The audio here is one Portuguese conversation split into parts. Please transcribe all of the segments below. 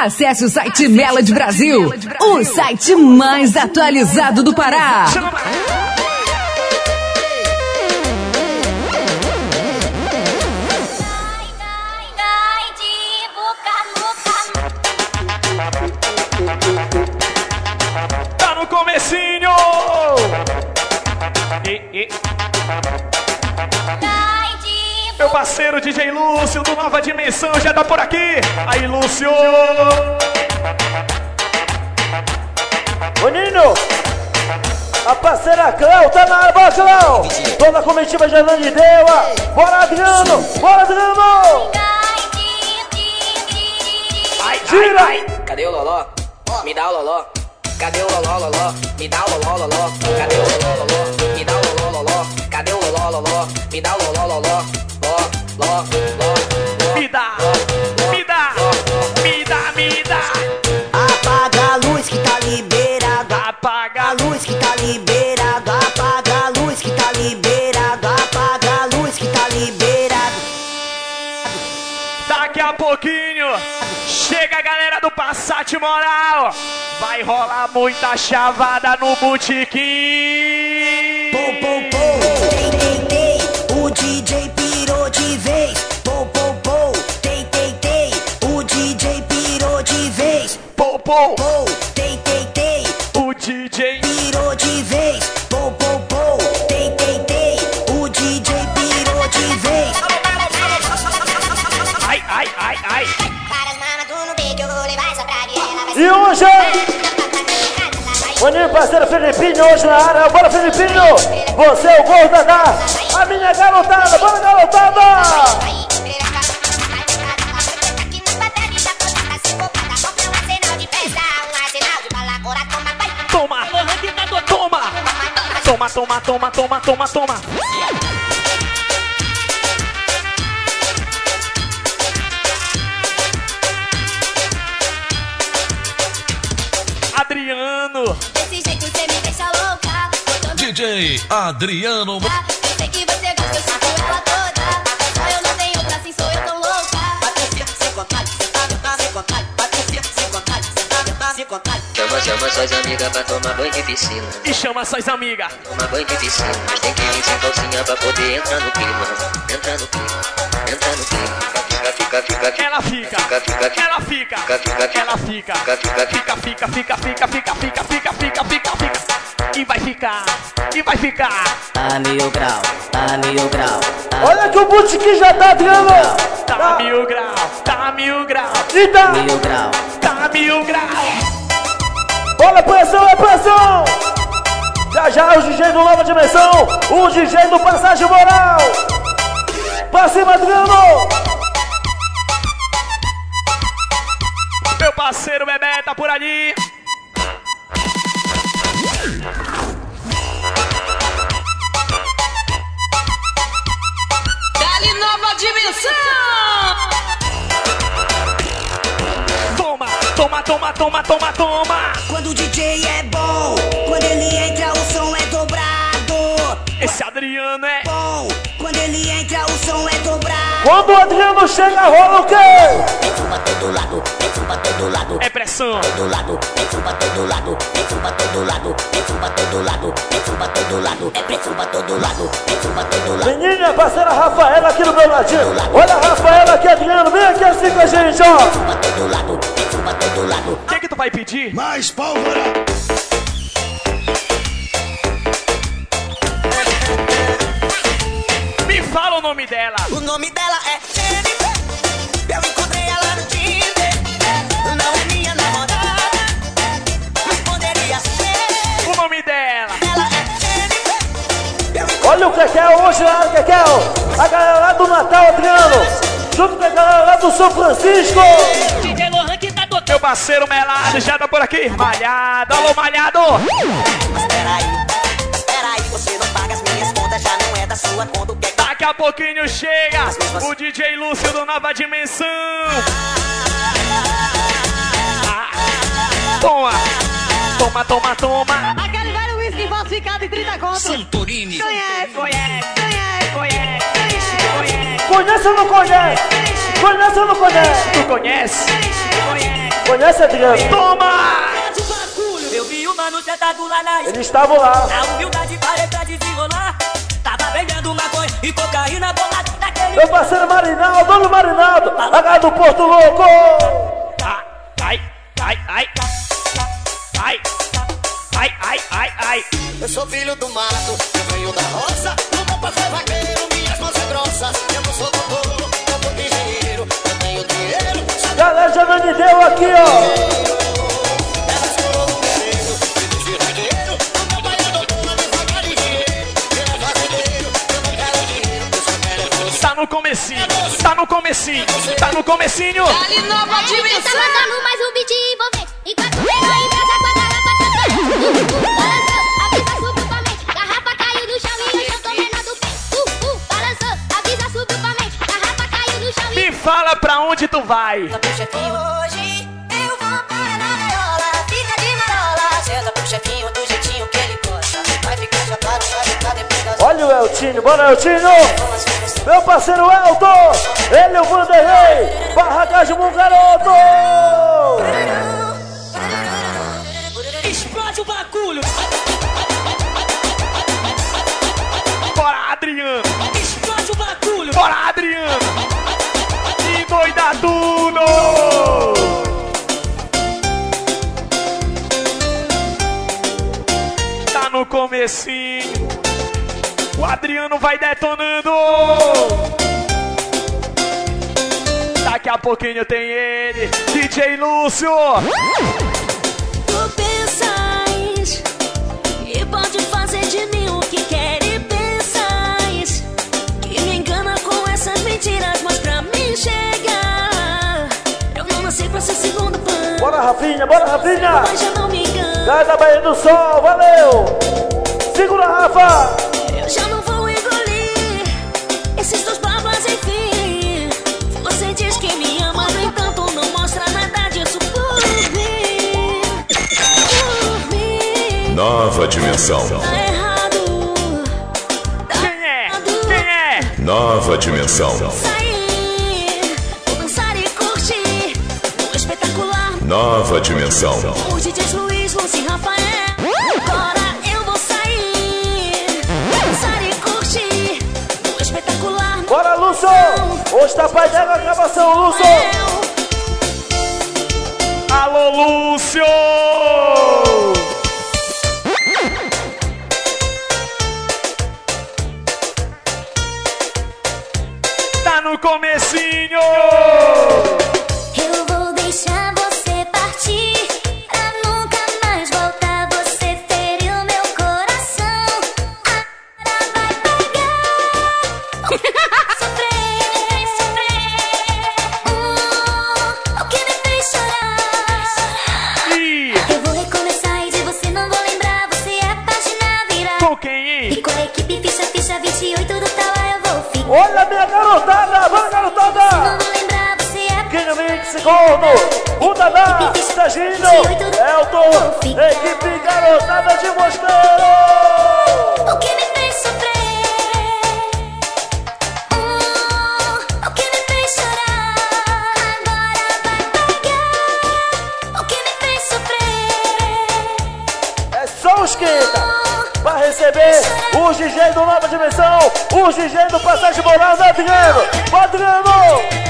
Acesse o site Melody Brasil, o site mais atualizado do Pará. Tá no comecinho! Meu parceiro DJ Lúcio do Nova Dimensão já tá por aqui. Aí, Lúcio! Ô Ninho, a parceira Cléo tá na área, bora Cléo! Toda a comitiva já de Deua. Bora Adriano, bora Adriano! Tira! Cadê o Loló? Me dá o Loló. Cadê o Loló, Loló? Me dá o Loló, Loló. Cadê o Loló, Loló? Me dá o Loló, Loló. Cadê o Loló, Loló? Me dá o Loló, Loló. Ló. Me dá, me dá, me dá, me dá. Apaga a luz que tá liberado. Apaga A luz que tá liberado. Apaga a luz que tá liberado. Apaga a luz que tá liberado. Daqui a pouquinho chega a galera do Passat Moral. Vai rolar muita chavada no botequim. Pô, tei, o DJ pirou de vez. Pô, tei, o DJ pirou de vez. Pô, Tei, o DJ pirou de vez. Pô, tei, o DJ pirou de vez. Ai. E hoje, Maninho, parceiro Felipinho, hoje na área. Bora, Felipinho! Você é o gordo da a minha garotada. Bora, garotada! Toma. Adriano. Desse jeito você me deixa louca. DJ Adriano. Eu sei que você gosta, eu sinto ela toda. Só eu não tenho outra, assim sou eu tão louca. Patrícia, sem vontade, sentada, sem vontade. Patrícia, sem vontade, sentada, sem vontade. Chama suas amigas pra tomar banho de piscina. E chama suas amigas. Tomar banho de piscina. Mas tem que ir sem calcinha pra poder entrar no clima. Entra no clima. Fica. Ela fica. E vai ficar. Tá mil grau. Olha que o botequim já tá, Adriano! Tá mil grau. E tá! Mil grau. Tá mil grau. Olha a pressão, é pressão! Já os DJ do Nova Dimensão, o DJ do Passagem Moral! Pra cima, Adriano! Meu parceiro Bebé tá por ali. Dali Nova Dimensão! Toma! Quando o DJ é bom, quando ele entra o som é dobrado. Esse Adriano é Bom, quando ele entra o som é dobrado. Quando o Adriano chega, rola o quê? Desce pra todo lado, desce pra todo lado. é pressão. Todo lado, desce pra todo lado, desce pra todo lado, desce pra todo lado, desce pra todo lado. É pressão pra todo lado, desce pra todo lado. Menina, parceira Rafaela aqui do meu ladinho. Olha a Rafaela aqui, Adriano, vem aqui assim com a gente, ó. Desce pra todo lado, desce pra todo lado. O que tu vai pedir? Mais pólvora. Me fala o nome dela. O nome dela é Jennifer. Eu encontrei ela no Tinder. Não é minha namorada, mas poderia ser. O nome dela. Ela é Jennifer. Olha o Kekel hoje lá, Kekel. A galera lá do Natal, Adriano. Junto com a galera lá do São Francisco. DJ Lohan que tá Meu parceiro Melado já tá por aqui. Malhado, alô Malhado. Mas peraí, você não paga as minhas contas, já não é da sua conta. O que é que Daqui a pouquinho chega o DJ Lúcio do Nova Dimensão. Toma. Aquele velho whisky falsificado em 30 contos. Santorini. Conhece. Conhece ou não conhece? Conhece ou não conhece? Tu conhece? Conhece, Adriano? Toma! Eu vi o mano sentado lá na Eles estavam lá. Na humildade parei pra desenrolar. Tava vendendo maconha e cocaína bolada naquele. Meu parceiro Marinaldo, dono Marinaldo, H do Porto Louco. Ai, ai, ai. Ai, ai, ai, ai, ai. Eu sou filho do mato, eu venho da roça. Não vou pra ser vaqueiro, minhas mãos são grossas. Eu não sou doutor, eu sou engenheiro. Eu tenho dinheiro. Galera, já não me deu aqui, ó. Tá no comecinho, tá no comecinho, tá no comecinho. Ali nova dimensão. Tá mandando mais um beat envolvente. Enquanto eu em casa com a garrafa cantando. Balançou, a brisa subiu pra mente. Garrafa caiu no chão e eu tô menor do peito. Balançou, a brisa subiu pra mente. Garrafa caiu no chão e... Me fala pra onde tu vai. Hoje eu vou para na gaiola. Fica de marola. Senta pro chefinho do jeitinho que ele gosta. Vai ficar chapado, vai ficar depois das... Olha o Eltinho, bora Eltinho. Meu parceiro Elton, ele é o Vanderlei, Barracasmo Garoto. Explode o bagulho. Bora, Adriano. Explode o bagulho. Bora, Adriano. E doida tudo. Tá no comecinho. O Adriano vai detonando. Daqui a pouquinho tem ele, DJ Lúcio. Tu pensas e pode fazer de mim o que quer e pensas que me engana com essas mentiras, mas pra mim chegar eu não nasci pra ser segundo plano. Bora Rafinha, bora Rafinha. Mas já não me engano. Cai da Bahia do Sol, valeu. Segura Rafa. Eu já não vou engolir esses teus babas, enfim. Você diz que me ama, no entanto não mostra nada disso por mim. Por mim. Nova dimensão. Tá errado. Tá Quem é? errado. Quem é? Nova dimensão. Sair, vou dançar e curtir o espetacular. Nova dimensão. Os DJs Luiz, Lúcio e Rafael. Agora eu vou sair, dançar e curtir o espetacular. Bora Lúcio. Hoje tá pai dela, gravação Lúcio. Alô, Lúcio! Tá no comecinho! Eu vou deixar você partir pra nunca mais voltar. Você feriu meu coração. Agora vai pegar. Sofrer, sofrer. O que me fez chorar. E Eu vou recomeçar e de você não vou lembrar. Você é a página virar. com quem, hein? E com a equipe ficha 28 do tal eu vou ficar. Olha minha garotada, bora Não garotada. vou lembrar, você é a Quem no mix gordo, o Dadá, Serginho, Elton, equipe garotada de Mosqueiro. O que me fez sofrer, o que me fez chorar. Agora vai pegar. O que me fez sofrer. É só os esquenta. Vai receber os DJ do Nova Dimensão, os DJ do Passagem Moral do Adriano. Adriano!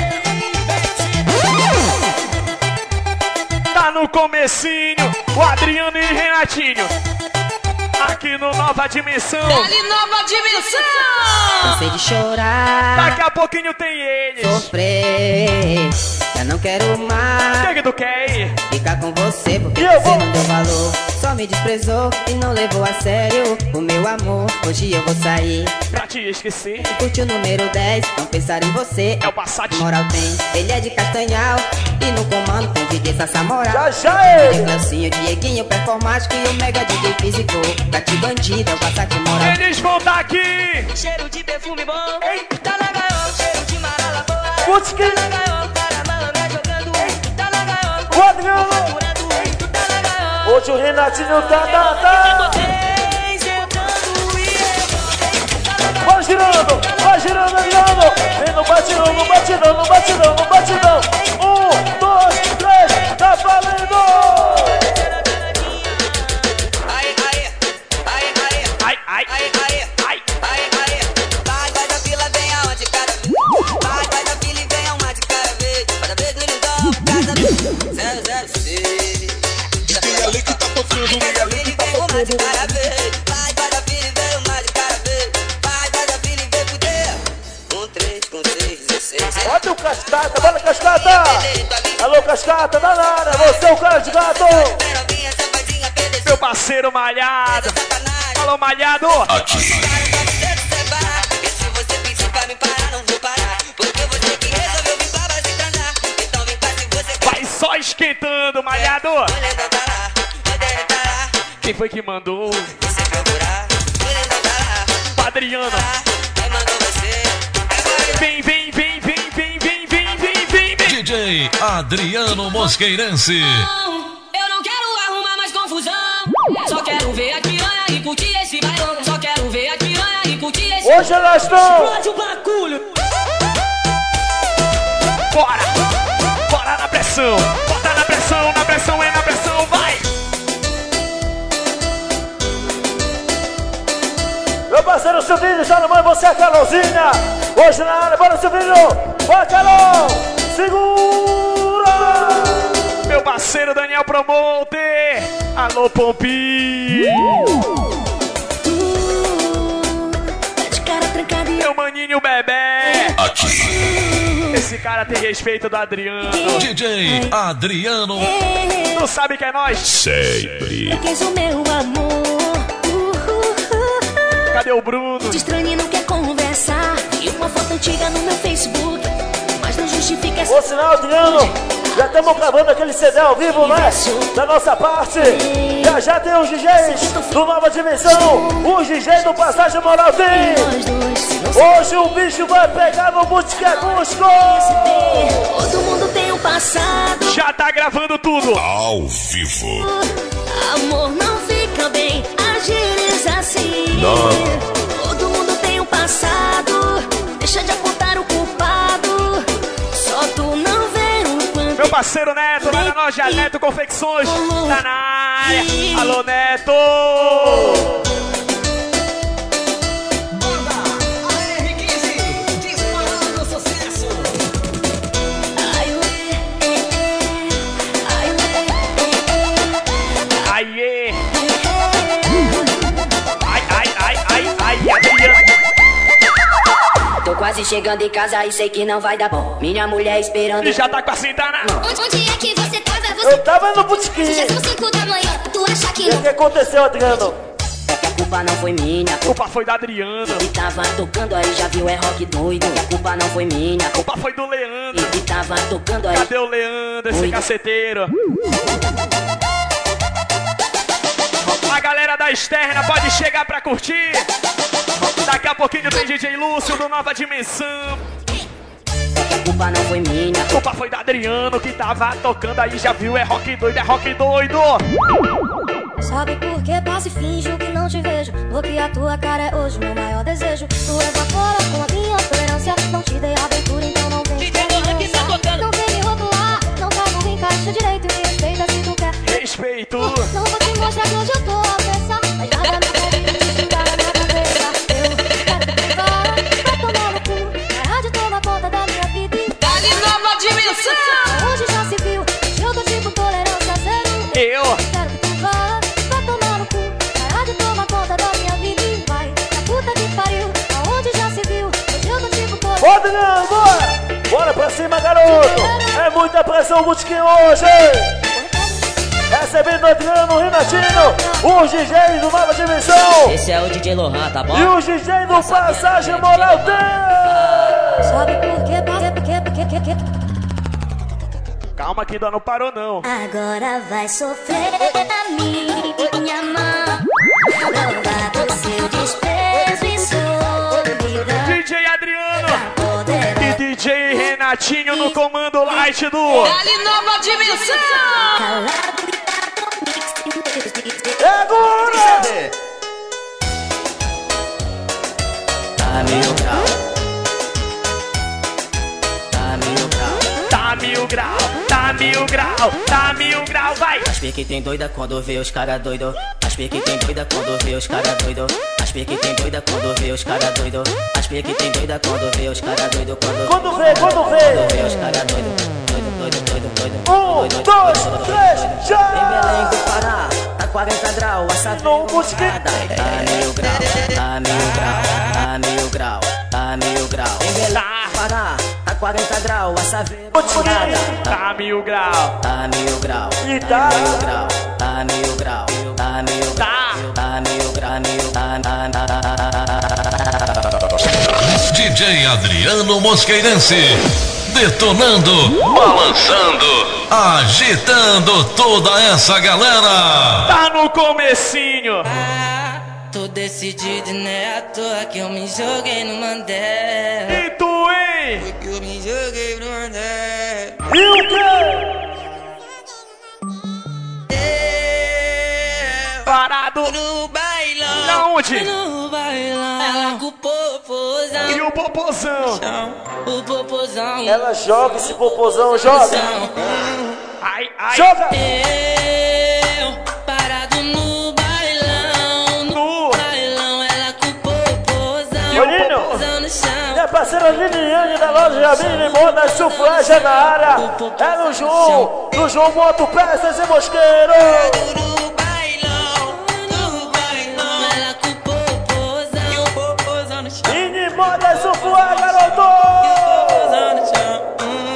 Tá no comecinho, o Adriano e Renatinho. Aqui no Nova Dimensão. Dali Nova Dimensão! Cansei de chorar, Daqui a pouquinho tem eles. sofrer. Já não quero mais Chega do quer. ficar com você porque E eu você vou- não deu valor. Só me desprezou e não levou a sério o meu amor. Hoje eu vou sair Pra te esquecer. curte o número 10, não pensar em você. É o Passat. Moral tem, ele é de Castanhal e no comando tem DJ Sassa Moral. Já já ele! Clancinho, Dieguinho, performático e o mega DJ físico. Gati bandido, é o Passat Moral. Eles vão tá aqui. Cheiro de perfume bom. Tá na gaiola, cheiro de marala boa. Putz, que... Tá na gaiola, cara malandra jogando. Tá na gaiola, O Adriano! curando. Tá na gaiola. Hoje o Renatinho tá. Vem sentando e eu. Vai girando, Adriano! Vem no batidão, no batidão, no batidão, no batidão! 1, 2, 3, tá valendo! 006. Quem ali que tá tocando, quem ali que tá tocando. Vai, da filha, veio mais de cara vez. Vai, da filha, veio fuder. Com 3, com 6, 16. Olha o Cascata, bora Cascata! Alô Cascata, tá na área, você é o cara de gato! Meu parceiro Malhado. Alô, Malhado. Aqui. Se você pedir pra me parar, não vou parar. Porque você que resolveu vir pra base transar. Então vem cá se você Vai só esquentando, Malhado. olhando tá lá, olhando tá lá. Quem foi que mandou? Você procurar, olhando tá lá. Adriano. Quem mandou você? Vem, vem, vem, vem, vem, vem, vem, vem, vem, vem. DJ Adriano Mosqueirense. Eu não quero arrumar mais confusão. Só quero ver a piranha e curtir esse bailão. Só quero ver a piranha e curtir esse Hoje nós estamos! Explode o bagulho. Bora. Bora na pressão. Bota na pressão, na pressão, é na pressão, vai. Meu parceiro Silvinho, já não mãe, você é a Carolzinha! Hoje na área, bora Silvinho! Bora Carol! Segura! Meu parceiro Daniel Promoter. Alô, Pompi. De cara trancada e Meu maninho Bebé. Aqui. Esse cara tem respeito do Adriano. DJ Adriano. Tu sabe que é nós? Sempre. queres o meu amor. Cadê o Bruno? Te estranho e não quer conversar. E uma foto antiga no meu Facebook. Mas não justifica essa Ô sinal, Adriano! Já estamos gravando aquele CD ao vivo, né? Da nossa parte! Já tem os DJs do Nova Dimensão! Os DJs do Passagem Moral tem! nós dois. Hoje o bicho vai pegar no Botequim Cusco! Todo mundo tem um passado. Já tá gravando tudo. Ao vivo. Amor não fica bem, agires assim. Não. Todo mundo tem um passado. Deixa de apontar o culpado. Só tu não vê o quanto. Meu parceiro Neto, lá na loja Neto Confecções. Tá na área. Alô, Neto. Aê. Ai, ai, ai, ai, ai, Adriano. Tô quase chegando em casa e sei que não vai dar bom. Minha mulher esperando. E já tá com a cinta na... Onde é que você tava? Eu Você tava no Botequim! já são 5 da manhã. Tu acha que E o não? que aconteceu, Adriano? É que a culpa não foi minha. A culpa foi da Adriana. E tava tocando aí, já viu, é rock doido. A culpa não foi minha. A culpa foi do Leandro. E tava tocando aí. Cadê o Leandro, esse caceteiro? A galera da externa pode chegar pra curtir. Daqui a pouquinho tem DJ Lúcio do Nova Dimensão. A culpa não foi minha. A culpa foi da Adriano que tava tocando aí, já viu? É rock doido, é rock doido. Sabe por que passo e finjo que não te vejo? Porque a tua cara é hoje meu maior desejo. Tu evapora com a minha tolerância. Não te dei abertura, então não vem não vem me rotular. Não tá no encaixe direito e me respeita se tu quer. Respeito. Não vou te mostrar que hoje eu tô a pensar. Mas nada me convida de estudar na minha cabeça. Eu quero que tu vá tomar no cu. Parar de tomar conta da minha vida. Dali Nova Dimensão. Hoje já se viu. Hoje eu tô tipo tolerância zero. Eu. Quero que tu vá tomar no cu. Parar de tomar conta da minha vida e vai pra puta que pariu. Aonde já se viu. Hoje eu tô tipo tolerância. Ô, Adriano, bora! Bora pra cima, garoto! É muita pressão o Botequim hoje! Recebendo Adriano, Renatinho, os DJs do Nova Dimensão Esse é o DJ Lohan, tá bom? e os DJs do Passagem Moral tem! Sabe por quê? Calma que ainda não parou não. Agora vai sofrer a minha mão. Provar do seu desprezo e solidão. DJ Adriano Poderá e DJ Renatinho no comando light do... Dali Nova Dimensão. calado e Segura! Tá mil grau. Tá mil grau. Tá mil grau, tá mil grau, tá mil grau, vai! As pique tem doida quando vê os cara doido. As pique tem doida quando vê os cara doido. As pique tem doida quando vê os cara doido. As pique tem doida quando vê os cara doido. Quando vê, Quando vê os cara doido. Doido, Um, dois, três, já! Em Belém do Pará, tá 40 graus, essa Não busque. tá mil grau, tá mil grau, tá mil grau, tá mil grau. Em Belém do Pará, tá 40 graus, essa Tá 1000 grau. tá mil grau, E tá. mil grau, tá mil grau, tá mil grau, tá mil grau, DJ Adriano Mosqueirense, detonando, balançando, agitando toda essa galera. Tá no comecinho. Tô decidido, né? À toa que eu me joguei no Mandela. E tu, hein? Foi que eu me joguei no Mandela. E o quê? Parado. No bailão. Na onde? No bailão. Ela com o popozão. E o popozão. O popozão. Ela joga esse popozão, joga. Ai, ai. Joga. Eu parado no bailão. No bailão. Ela com o popozão. Olhinho. Popozão no chão. Minha parceira Liliane da loja Mini Moda Sufraja na área. É no João Moto Peças e Mosqueiro. No bailão. No bailão. Ela com o popozão. E o popozão no chão. Mini Moda Sufraja, garoto. Popozão no chão.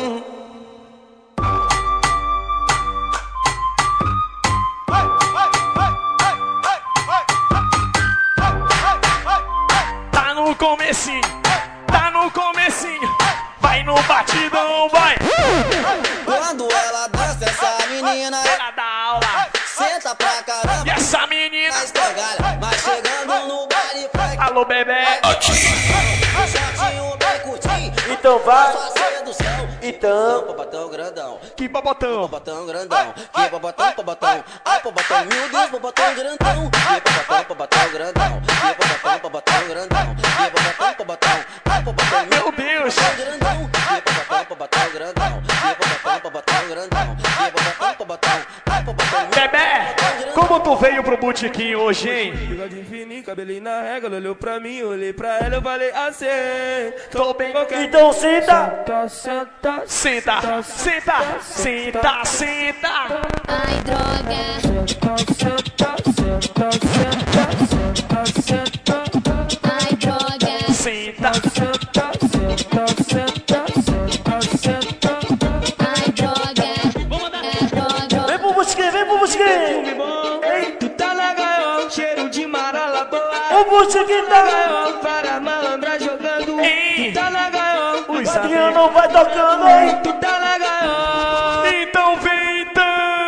Tá no comecinho. Tá no comecinho. Vai no batidão, vai. Quando ela dança, essa menina Ela dá aula. senta pra caramba. E essa menina. Na escangalha, mas chegando no baile vai Alô, bebê. shortinho bem curtinho. Então vai. Só sedução. Então. Popotão grandão. Que babotão. Popotão grandão. Que popotão, popotão. Ai, popotão, meu Deus, popotão grandão. Que popotão, popotão grandão. Que popotão, popotão grandão. Que popotão, popotão. Ai, popotão, Meu Deus. grandão. Que popotão, popotão grandão. Que popotão, popotão grandão. Que popotão, popotão. Ai, popotão, Bebê, como tu veio pro botequim hoje, hein? Bigode fininho, cabelinho na régua, ela olhou pra mim, eu olhei pra ela, eu falei assim. Tô bem. Então senta. Senta, senta, Senta, senta, senta, senta. Ai, droga. senta, senta, senta, senta, senta, Ai, droga. Senta. senta, senta, senta, senta, senta. Ai, droga. Droga. Vem pro Busquinho, vem pro Busquinho. Tu tá na gaiola, cheiro de marala boa. O Busquinho tá. Gaiola, para malandra jogando. Ei. Tu tá na gaiola, Os O Adriano vai tocando, hein? tu tá na gaiola. Então vem, então.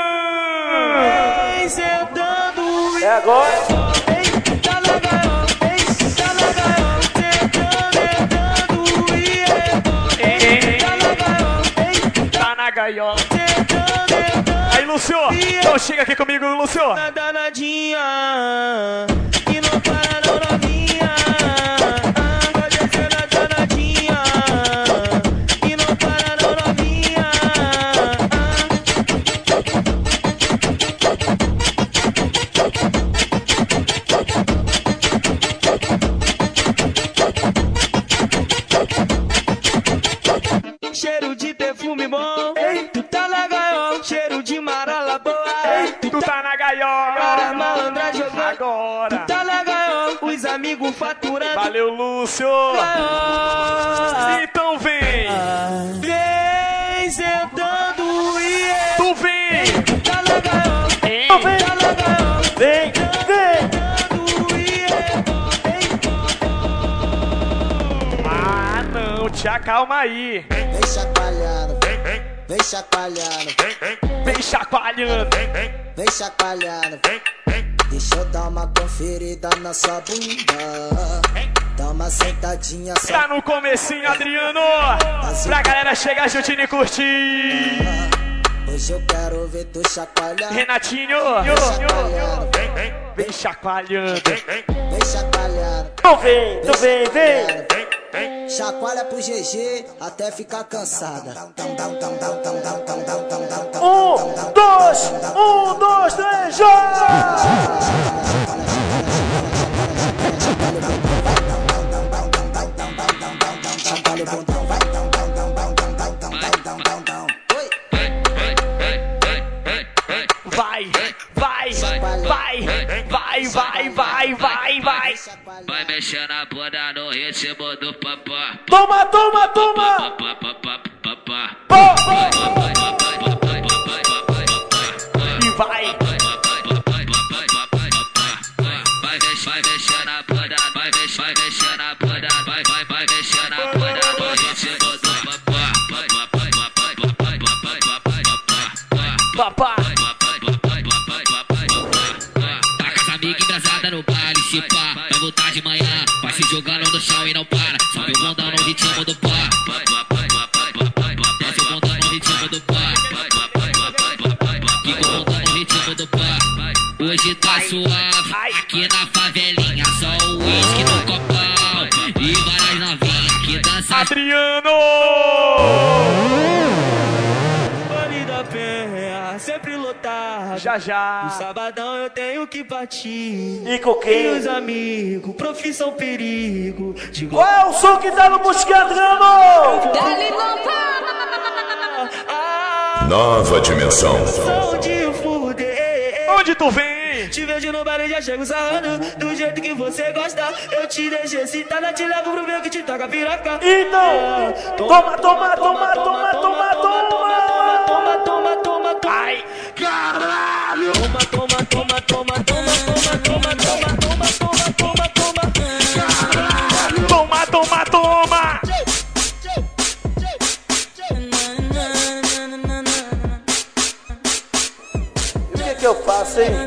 Vem sentando e É agora. tá na gaiola, tá na gaiola, sentando e tá na gaiola, Tá na gaiola. sentando Aí, Lúcio. Então chega aqui comigo, Lúcio. e danadinha. E não para não novinha. Vai descer na danadinha. E não para não novinha. Cheiro de perfume bom. Tu tá na gaiola. Cheiro de marala boa. Tu tá na Para gaiola. malandra jogando. Agora. Tá na gaiola. Os amigos faturando. Valeu, Lúcio. Gaiola. Então vem. Vem sentando e Tu vem. tá na gaiola. Hein? Tá na gaiola. Vem, vem. Sentando e Ah, não. Te acalma aí. vem chacoalhando. Vem chacoalhando. Vem chacoalhando. Vem chacoalhando. Deixa eu dar uma conferida na sua bunda. Dá uma sentadinha só. Tá no comecinho, Adriano. Pra galera chegar juntinho e curtir. Hoje eu quero ver tu chacoalhar. Renatinho. Chacoalhando. Vem chacoalhando. Vem chacoalhando. Então vem, então vem, vem. Chacoalha pro GG até ficar cansada. Um, dois, três, já! Chacoalha o bundão, vai. Oi. vai, vai, vai. Vai mexendo a bunda no ritmo do papá. Toma, toma, toma. E vai. Vai mexendo a bunda, vai mexendo a bunda, vai mexendo a bunda no ritmo do papá. Papá. Taca as amigas embrasadas no baile, se pá, vai voltar de manhã, vai se jogando no chão e não para. Sobe o bundão no ritmo do pá. Desce o bundão no ritmo do pá. Fica o bundão no ritmo do pá. Hoje tá suave, aqui na favelinha, só o uísque no copão e várias novinhas que dançam. Adriano! Vale da Penha, sempre lotado. Já, já. No sabadão eu tenho que partir. E com quem? E os amigos, profissão perigo. Qual é o som que tá no Busque Adriano? Dali Nova dimensão. de fuder. Onde tu vem? Te vejo no baile, já chego sarrando do jeito que você gosta. Eu te deixo excitada, te levo pro meu que te toca piroca. Então, toma, toma, toma, toma, toma, toma. Toma, toma, toma, toma. Ai, Caralho! Toma, toma, toma, toma, toma, toma, toma, toma, toma, toma, toma, toma. Caralho! toma, toma, toma. E o que eu faço, hein?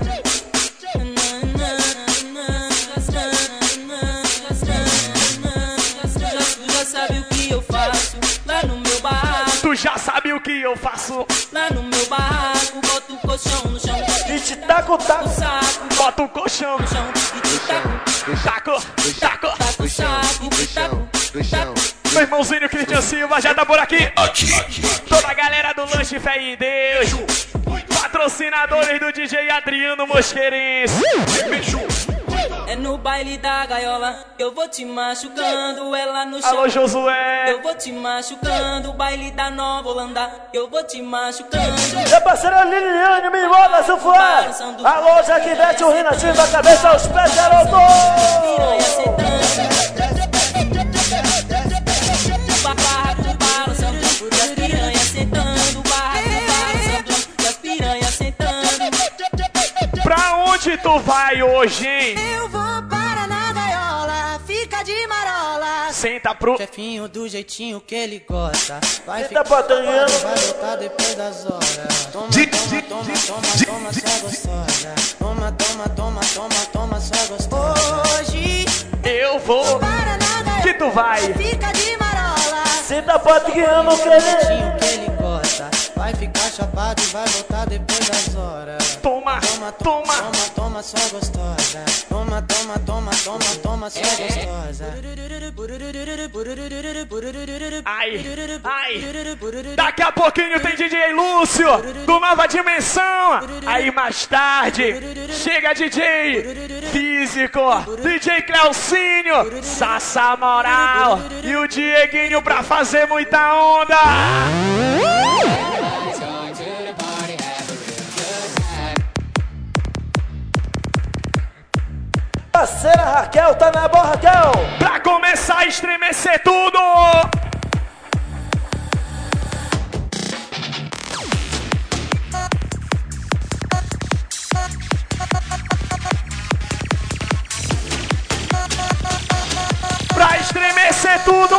Já sabe o que eu faço lá no meu barraco. Tu já sabe o que eu faço. Lá no meu barraco, boto o colchão no chão. E te taco, taco. Saco, Bota o colchão. no chão. E te taco, Taco, taco. taco, saco, e te taco, taco. Meu irmãozinho Cristian Silva já tá por aqui. Aqui. Toda a galera do Lanche Fé em Deus. Patrocinadores do DJ Adriano Mosqueirense. É no baile da gaiola, eu vou te machucando, ela no chão. Alô, Josué. Eu vou te machucando, baile da Nova Holanda, eu vou te machucando. Minha parceira Liliane, me enrola, se for. Alô, Jaquivete, o Renatinho da cabeça aos pés, garoto. Piranha sentando. Barraco balançando, e as piranhas sentando. Barraco balançando, e as piranhas sentando. Pra onde tu vai hoje, hein? Eu vou para na gaiola, fica de marola. Senta pro... Chefinho do jeitinho que ele gosta. Vai Eita, Patanhano. vai voltar depois das horas. Toma, toma, toma, toma, toma, só gostosa. Toma, toma, toma, toma, toma, só gostosa. Hoje Eu vou... para na gaiola, Que tu vai? fica de marola. Senta Patanhano, crê. Jeitinho que ele gosta. Vai ficar chapado e vai voltar depois das horas. Toma, Toma, toma. toma, toma, só gostosa. Toma, toma, toma, toma, toma, só gostosa. Ai, ai. Daqui a pouquinho tem DJ Lúcio com Nova Dimensão. Aí mais tarde chega DJ Físico, DJ Cleucinho, Sassa Moral e o Dieguinho pra fazer muita onda. Parceira Raquel, tá na boa, Raquel. Pra começar a estremecer tudo. Pra estremecer tudo.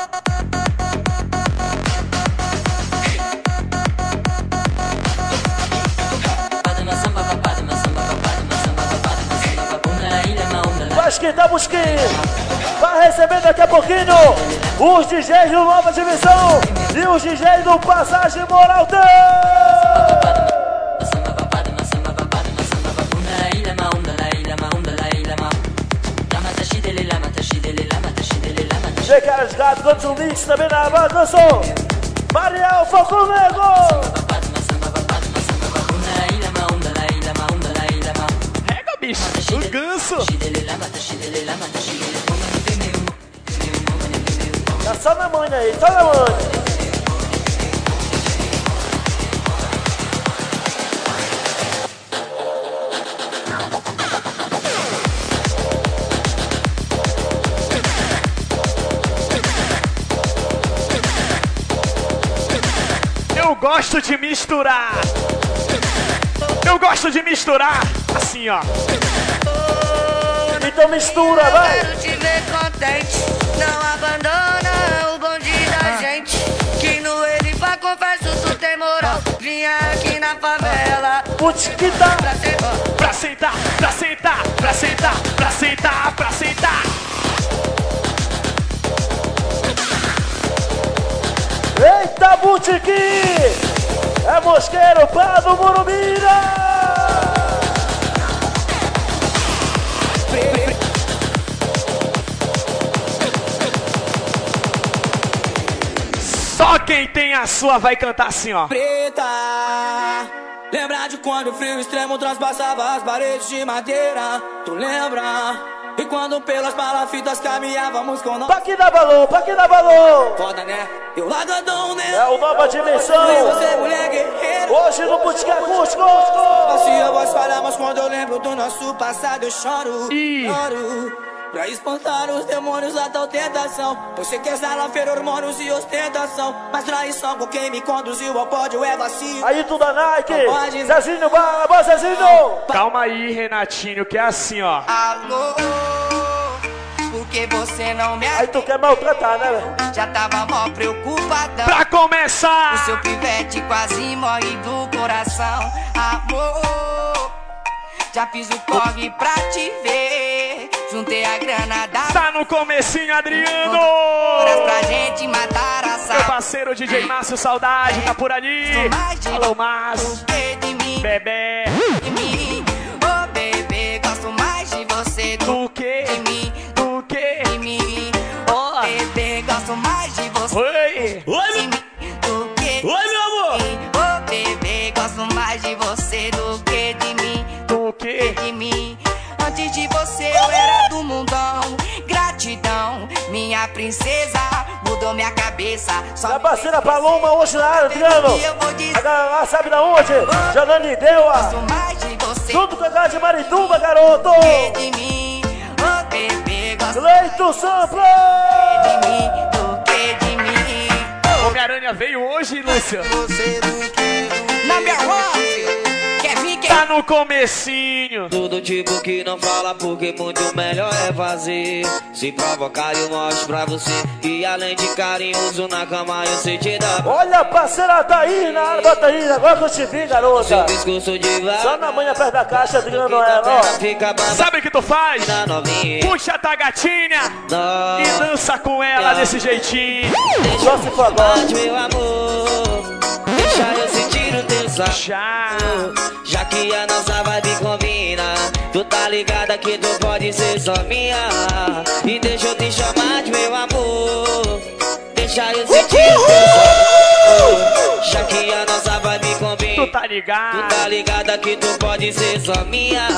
Vai esquentar busquinho. Vai receber daqui a pouquinho os DJs do Nova Dimensão e os DJs do Passagem Moral. Chegaram os gatos, Ganso Mix também na banda, Ganso. Mariel Foco Nego. Rega, bicho, o Ganso. Tá só na manha aí, só na manha. gosto de misturar. Eu gosto de misturar. Assim, ó. Então mistura, vai. Quero te ver contente. Não abandona o bonde da gente. Que no Elipa, confesso, tu tem moral. Vinha aqui na favela. Putz, que tá. Pra sentar, pra sentar, pra sentar, pra sentar, pra sentar. Eita, Butiqui! É Mosqueiro, Prado, Morumira! Só quem tem a sua vai cantar assim, ó. Preta, lembra de quando o frio extremo transpassava as paredes de madeira? Tu lembra? E quando pelas palafitas caminhávamos com nós. Pra que dá valor, pra que dá valor? Foda, né? Eu largadão, né? É o Nova Dimensão. E você, mulher guerreira. Hoje no Boutique Acústico. Se a voz falha, mas quando eu lembro do nosso passado eu choro. Choro. Pra espantar os demônios da tal tentação. Você quer salafeiro, hormônios e ostentação. Mas traição com quem me conduziu ao pódio é vacilo. Aí tu da Nike. Zezinho, bora, Zezinho. Calma aí, Renatinho, que é assim, ó. Alô, porque você não me... Aí tu quer maltratar, né, velho? Já tava mó preocupadão. Pra começar! O seu pivete quase morre do coração. Amor, já fiz o corre pra te ver. Juntei a grana da... Tá no comecinho, Adriano! Horas pra gente matar a Meu parceiro DJ Márcio Saudade tá por ali. Alô, Márcio. Bebê. Ô, bebê, gosto mais de você do que? De mim. Do que? De mim. Ô, bebê, gosto mais de você. Oi! Oi, do que? Oi, meu amor! Ô, bebê, gosto mais de você do que de mim. Do que? De mim. Antes de você eu era do mundão. Gratidão, minha princesa. Mudou minha cabeça. A parceira Paloma hoje na área, Adriano. A galera lá sabe da onde? Janane Deua. Junto com a galera de Marituba, garoto. De mim, ô bebê, gosto Leito Sampla. de mim, do que de mim. Homem-Aranha veio hoje, Lúcio. Number one. Quer vir, quer... Tá no comecinho. Tudo tipo que não fala porque muito melhor é fazer. Se provocar eu mostro pra você. E além de carinhoso na cama eu sei te dar. Olha a parceira Daí na área, bota aí, agora que eu te vi, garota. Seu discurso de vaga. Só na manhã perto da caixa, Adriano ela, ó. Sabe o que tu faz? Puxa a tua gatinha e dança com ela desse jeitinho. Só se for agora. Meu amor, deixa eu sentir o teu sabor. Já que a nossa vibe combina, tu tá ligada que tu pode ser só minha. E deixa eu te chamar de meu amor. Deixa eu sentir o teu sabor. Já que a nossa vibe combina, tu tá ligado? Tu tá ligada que tu pode ser só minha.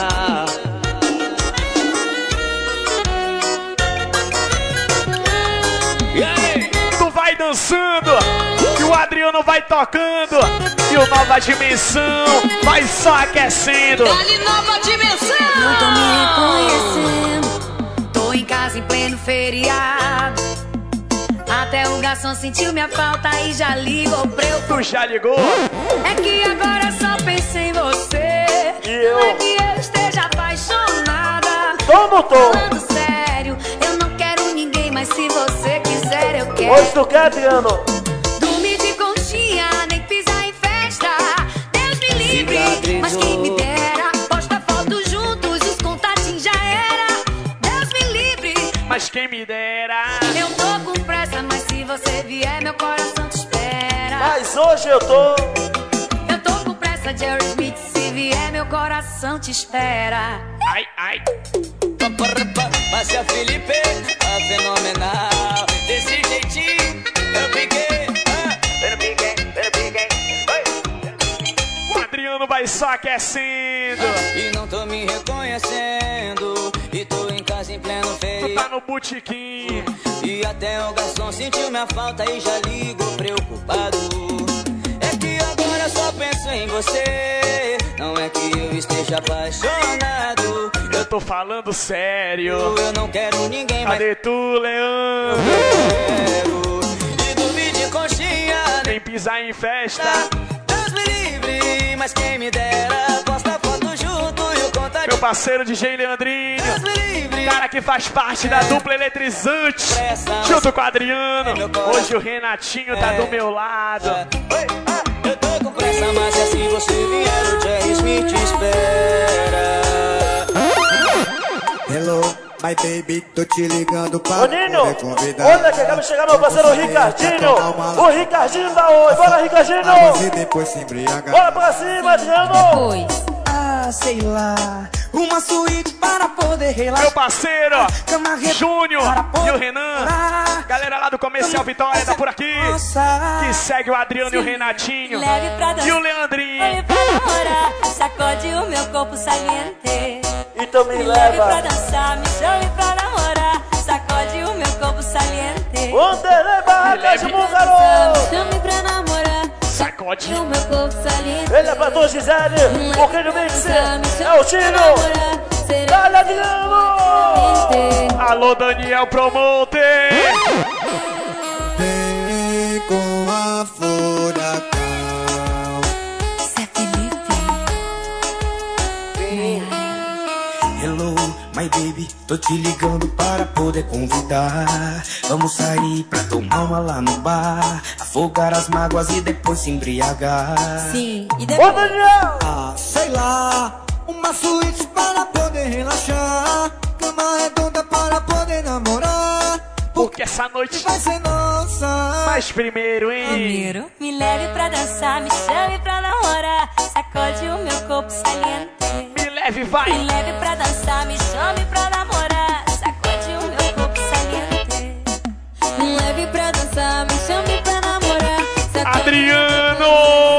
E aí? Tu vai dançando e o Adriano vai tocando e o Nova Dimensão vai só aquecendo. Dali Nova Dimensão! Não tô me reconhecendo. Tô em casa em pleno feriado. Até o garçom sentiu minha falta e já ligou pra eu. Tu já ligou? É que agora só penso em você. Não é que eu esteja apaixonada. Tô. Falando sério, eu não quero ninguém, mas se você quiser eu quero. Hoje tu quer, Adriano? Dormir de conchinha, nem pisar em festa. Deus me livre, mas quem me dera. Posta foto juntos, os contatinhos já era. Deus me livre, mas quem me dera. Eu tô com pressa, mas se você vier, meu coração te espera. Mas hoje eu tô. Eu tô com pressa de Aerosmith, se vier, meu coração te espera. Ai, ai. Mas é Felipe, é fenomenal. Desse jeitinho, eu piquei. O Adriano vai só aquecendo. E não tô me reconhecendo. E tô em casa em pleno feriado. Tu tá no botequim. E até o garçom sentiu minha falta e já ligou preocupado. É que agora eu só penso em você. Não é que eu esteja apaixonado. Eu tô falando sério. Eu não quero ninguém mais. Cadê tu, Leandro? E dormir de conchinha, nem pisar em festa. mas quem me dera. Posta foto junto e o contato. Meu parceiro DJ Leandrinho, cara que faz parte da dupla eletrizante, junto com o Adriano. Hoje o Renatinho tá do meu lado. Eu tô com pressa, mas se assim você vier, o Jerry Smith espera. Hello, my baby, tô te ligando pra Nino, olha que acaba de chegar meu parceiro Ricardinho. O Ricardinho da Oi. Bora, Ricardinho. E depois se embriagar. Bora pra cima, Adriano. Sei lá, uma suíte para poder relaxar. Meu parceiro Júnior e o Renan, galera lá do Comercial Vitória tá por aqui, que segue o Adriano e o Renatinho e o Leandrinho. Leve pra namorar, sacode o meu corpo saliente. Então me leve leva pra dançar, me chame pra namorar, sacode o meu corpo saliente. Wanderlei Barracas de Búlgaro. Me chame pra namorar, sacode o meu corpo saliente. Ele é pra Dom Gisele, o Rei do Mix, é o Tino. Dale, Adriano. Alô, Daniel Promoter. Vem com a furacão. Hello, my baby, tô te ligando para poder convidar. Vamos sair pra tomar uma lá no bar, afogar as mágoas e depois se embriagar. Sim, e depois? Ô, Daniel! Ah, sei lá, uma suíte para poder relaxar, cama redonda para poder namorar. Porque essa noite vai ser nossa. Mas primeiro, hein? Primeiro, me leve pra dançar, me chame pra namorar, sacode o meu corpo saliente. Me leve, vai! Me leve pra dançar, me chame pra namorar, sacode o meu corpo saliente. Me leve pra dançar, me chame pra namorar, sacode Adriano!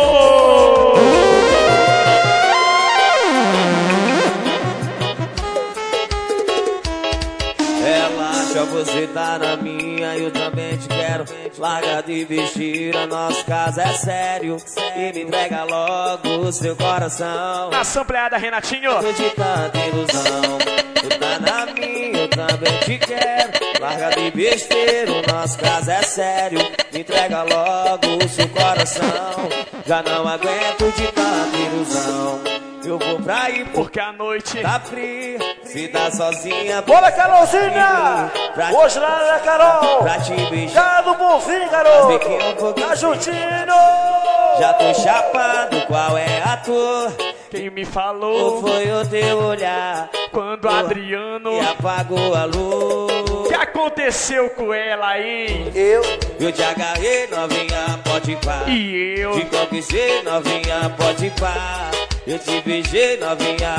Relaxa, você tá na minha, eu também te quero. Larga de vestir, a nosso caso é sério. E me entrega logo o seu coração. Na sampleada, Renatinho. De tanta ilusão, tu tá na minha, eu também te quero. Larga de besteira, o nosso caso é sério. Me entrega logo o seu coração. Já não aguento de tanta ilusão. Eu vou pra aí porque a noite tá fria. Se tá sozinha, bora, Carolzinha! Hoje lá na Carol! Pra te beijar, já do Bonfim, garoto! Tá juntinho! Já tô chapado, qual é a tua? Quem me falou? Ou foi o teu olhar? Quando o Adriano e apagou a luz. O que aconteceu com ela, hein? Eu te agarrei, novinha, pode pá. E eu te conquistei, novinha, pode pá. Eu te beijei, novinha,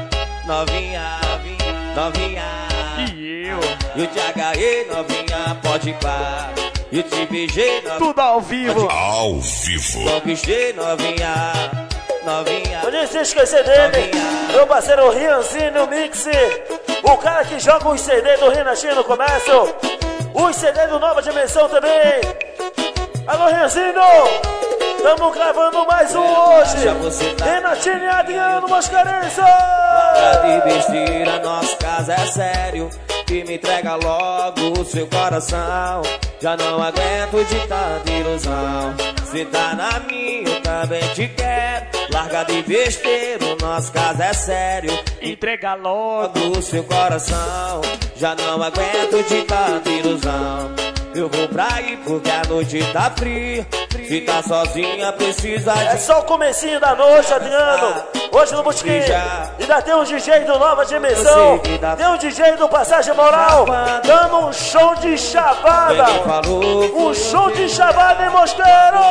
novinha, novinha. E eu te agarrei, novinha, pode pá. Eu te beijei, novinha. Tudo ao vivo. Ao vivo. Conquistei, novinha, novinha. Não deixe de esquecer dele, meu parceiro Rianzinho Mix. O cara que joga os CD do Renatinho no comércio. Os CD do Nova Dimensão também. Alô, Rianzinho! Estamos gravando mais um hoje. Renatinho e Adriano Mascarenhas. De besteira, nosso caso é sério. E me entrega logo o seu coração. Já não aguento de tanta ilusão. Se tá na minha, eu também te quero. Larga de besteira, o nosso caso é sério. Entrega logo o seu coração. Já não aguento de tanta ilusão. Eu vou pra aí porque a noite tá fria. Se tá sozinha, precisa de... É só o comecinho da noite, Adriano. Hoje no Botequim. Ainda tem um DJ do Nova Dimensão. Tem um DJ do Passagem Moral. Dando um show de chavada. Um show de chavada, hein, Mosqueiro?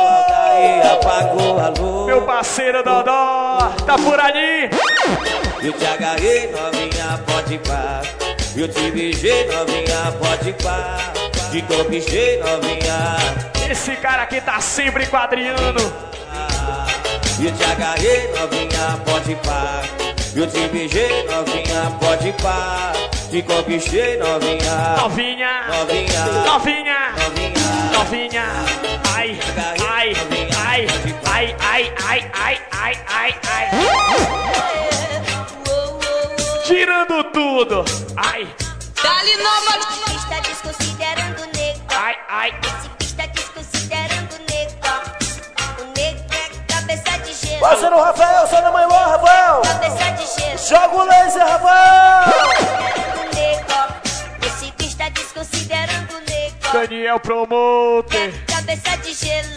Meu parceiro Dodó tá por ali. Eu te agarrei, novinha, pode pá. Eu te beijei, novinha, pode pá. Te conquistei, novinha. Esse cara aqui tá sempre com o Adriano. Eu te agarrei, novinha, pode pá. Eu te beijei, novinha, pode pá. Te conquistei, novinha. Novinha, novinha, novinha, novinha, novinha. Ai, ai, ai, ai, ai, ai, ai, ai, ai, ai. Tirando tudo. Ai. Dali Nova. Está desconsiderando o negro. Ai, ai. Esse está desconsiderando o negro. O negro é cabeça de gelo. Parceiro Rafael, sai da mãe lá, Rafael. Cabeça de gelo. Joga o laser, Rafael. Esse bicho tá desconsiderando o nego. Daniel Promoter. Cabeça de gelo.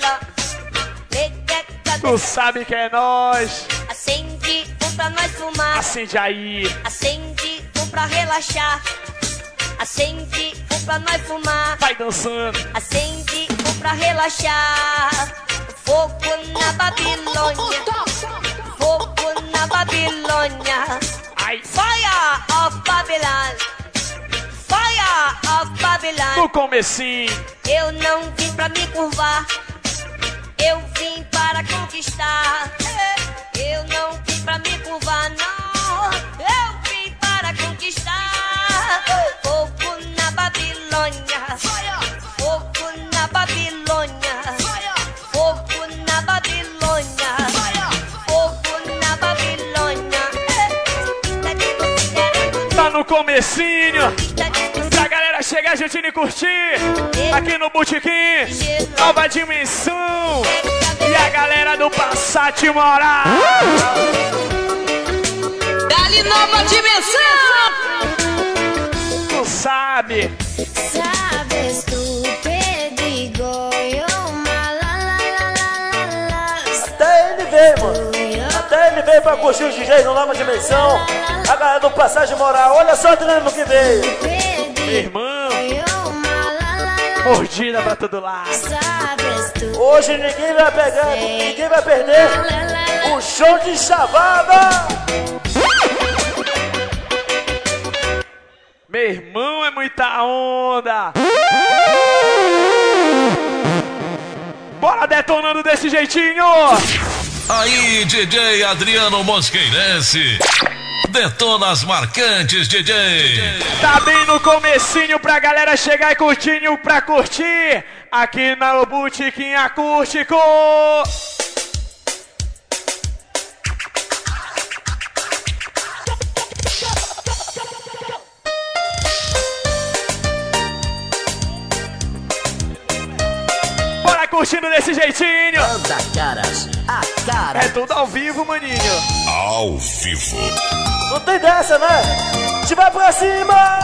Tu sabe que é nós. Acende um pra nós fumar. Acende aí. Acende um pra relaxar. Acende um pra nós fumar. Vai dançando. Acende um pra relaxar. Fogo na Babilônia. Fogo na Babilônia. Fire of Babylon. Fire of Babylon. No comecinho. Eu não vim pra me curvar. Eu vim para conquistar. Eu não vim pra me curvar, não. Eu vim para conquistar. Fogo na Babilônia. Fogo na Babilônia. Fogo na Babilônia. Fogo na Babilônia. Tá no comecinho. Pra galera chegar juntinho e curtir. Aqui no Botequim. Nova Dimensão. E a galera do Passat Moral. Dali Nova Dimensão. Tu sabe. Sabes tu pedigoio. Até ele veio, mano. Até ele veio pra curtir os DJs no Nova Dimensão. A galera do Passagem Moral. Olha só o treino que veio. Meu irmão. Mordida pra todo lado. Hoje ninguém vai pegar, ninguém vai perder o show de chavada. Meu irmão, é muita onda. Bora detonando desse jeitinho. Aí, DJ Adriano Mosqueirense. Detona as marcantes, DJ. Tá bem no comecinho pra galera chegar e curtinho pra curtir. Aqui na Botequim Acústico. Bora curtindo desse jeitinho. Anda, caras, a cara. É tudo ao vivo, maninho. Ao vivo. Não tem dessa, né? A gente vai pra cima!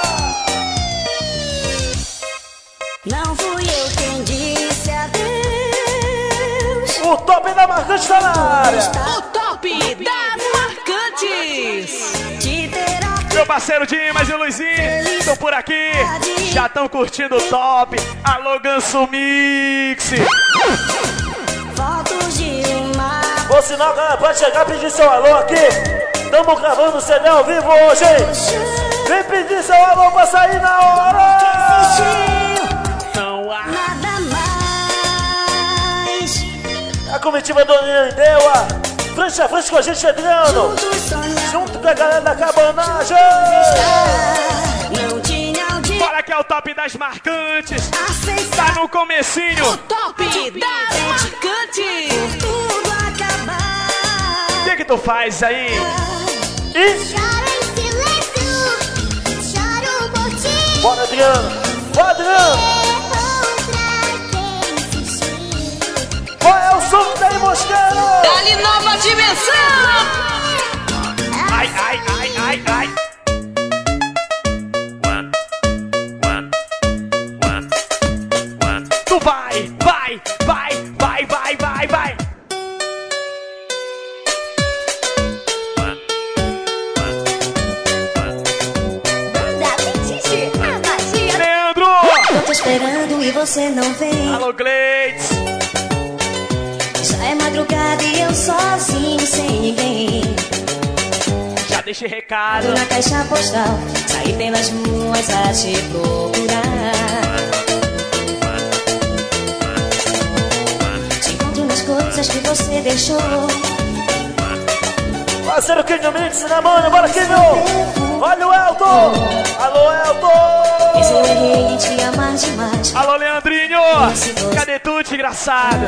Não fui eu quem disse adeus. O top da marcante tá na área. O top das marcantes. Meu parceiro Dimas e o Luizinho estão por aqui. Já estão curtindo o top. Alô, Ganso Mix. Fotos de uma. Por sinal, galera, pode chegar e pedir seu alô aqui. Estamos gravando o CD ao vivo hoje, hein? Vem pedir seu alô pra sair na hora! Não há nada mais. A comitiva do Nindeua, frente a frente com a gente, Adriano. Junto com a galera da cabanagem. Não tinha onde. Bora que é o top das marcantes. Tá no comecinho. O top das marcantes. Tudo acabar. O que tu faz aí? Chora em silêncio. Choro por ti. Bora, Adriano. Bora, Adriano. Qual é o som que tá aí, Mosqueiro? Dali Nova Dimensão. Ai, ai, ai, ai, ai. Tu vai, vai, vai, vai, vai, vai, vai. Leandro! Tô te esperando e você não vem. Alô, Gleides. Já é madrugada e eu sozinho, sem ninguém. Já deixei recado. Na caixa postal, saí pelas ruas a te procurar. Te encontro nas coisas que você deixou. Parceiro Kinho Mix na mão, bora Kinho! Olha o Elton! Alô, Elton! Esse eu errei em te amar demais. Alô, Leandrinho! Cadê tu, desgraçado?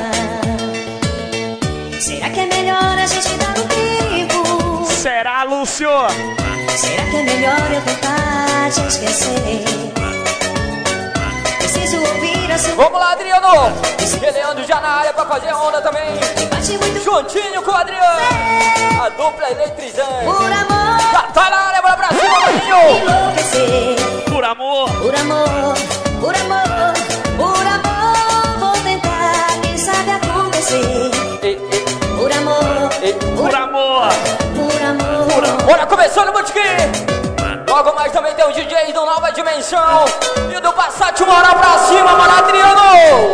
Será que é melhor a gente dar um tempo? Será, Lúcio? Será que é melhor eu tentar te esquecer? Preciso preciso ouvir a sua. Vamos lá, Adriano! E Leandro já na área pra fazer onda também. Juntinho com o Adriano. A dupla eletrizante. Por amor. Já tá na área, bora pra cima, Maninho. Enlouquecer. Por amor. Por amor. Por amor. Por amor. Vou tentar, quem sabe acontecer. Por amor. Por amor. Por amor. Bora, começando o Botequim. Logo mais também tem os DJs do Nova Dimensão. E do Passat, uma hora pra cima, bora, Adriano.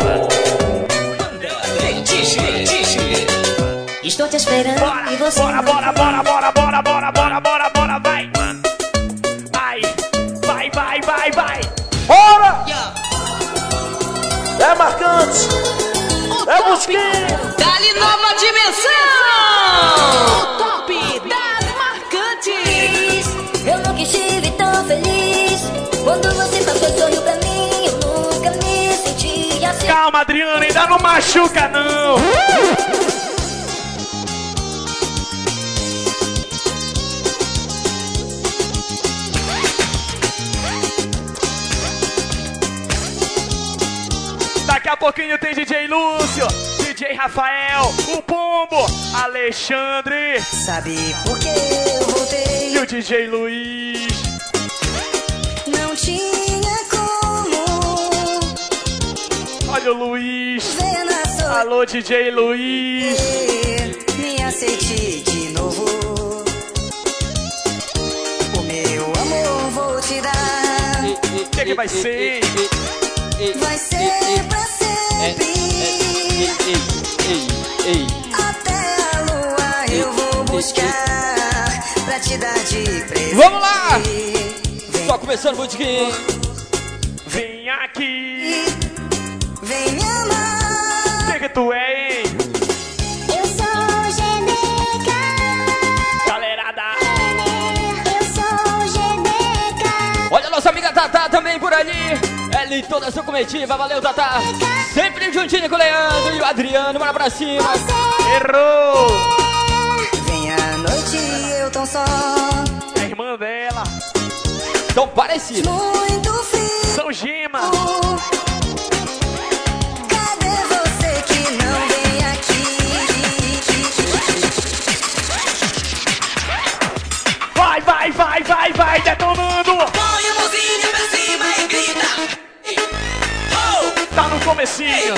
Estou te esperando e você. Bora, vai. Vai. Bora! É marcante. É Busquinho. Dali Nova Dimensão. O top das marcantes. Eu nunca estive tão feliz. Quando você passou e sorriu pra mim, eu nunca me senti assim. Calma, Adriano, ainda não machuca, não. Daqui a pouquinho tem DJ Lúcio, DJ Rafael, o Pombo, Alexandre. Sabe por que eu voltei? E o DJ Luiz. Não tinha como. Olha o Luiz. Alô, DJ Luiz. Me aceite de novo. O meu amor vou te dar. O que vai ser? Vai ser pra sempre. Até a lua eu vou buscar pra te dar de presente. Vamos lá! Só começando o Botequim. Vem aqui. Vem me amar. O que tu é, hein? Eu sou Geneca. Galera da... Eu sou Geneca. Olha a nossa amiga Tatá também por ali. Ela e toda a sua comitiva, valeu, Tatá. Sempre juntinho com o Leandro e o Adriano, bora pra cima. Errou! Vem à noite eu tão só. É a irmã dela. Tão parecido. Muito frio. São Gema. Cadê você que não vem aqui? Vai, detonando. Põe a mãozinha pra cima e grita. Tá no comecinho.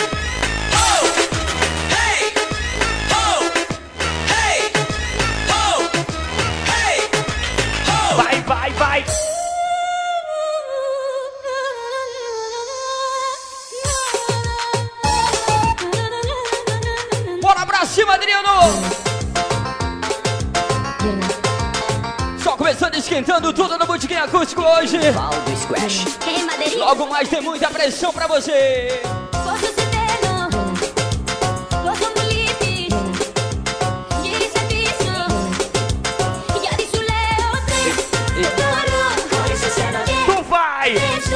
Vai. Bora pra cima, Adriano. Só começando, esquentando tudo no Botequim Acústico hoje. Valdo Squash. Logo mais tem muita pressão pra você. Tu vai.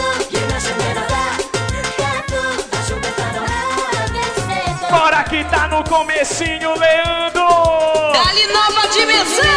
Bora que tá no comecinho, Leandro. Dali Nova Dimensão.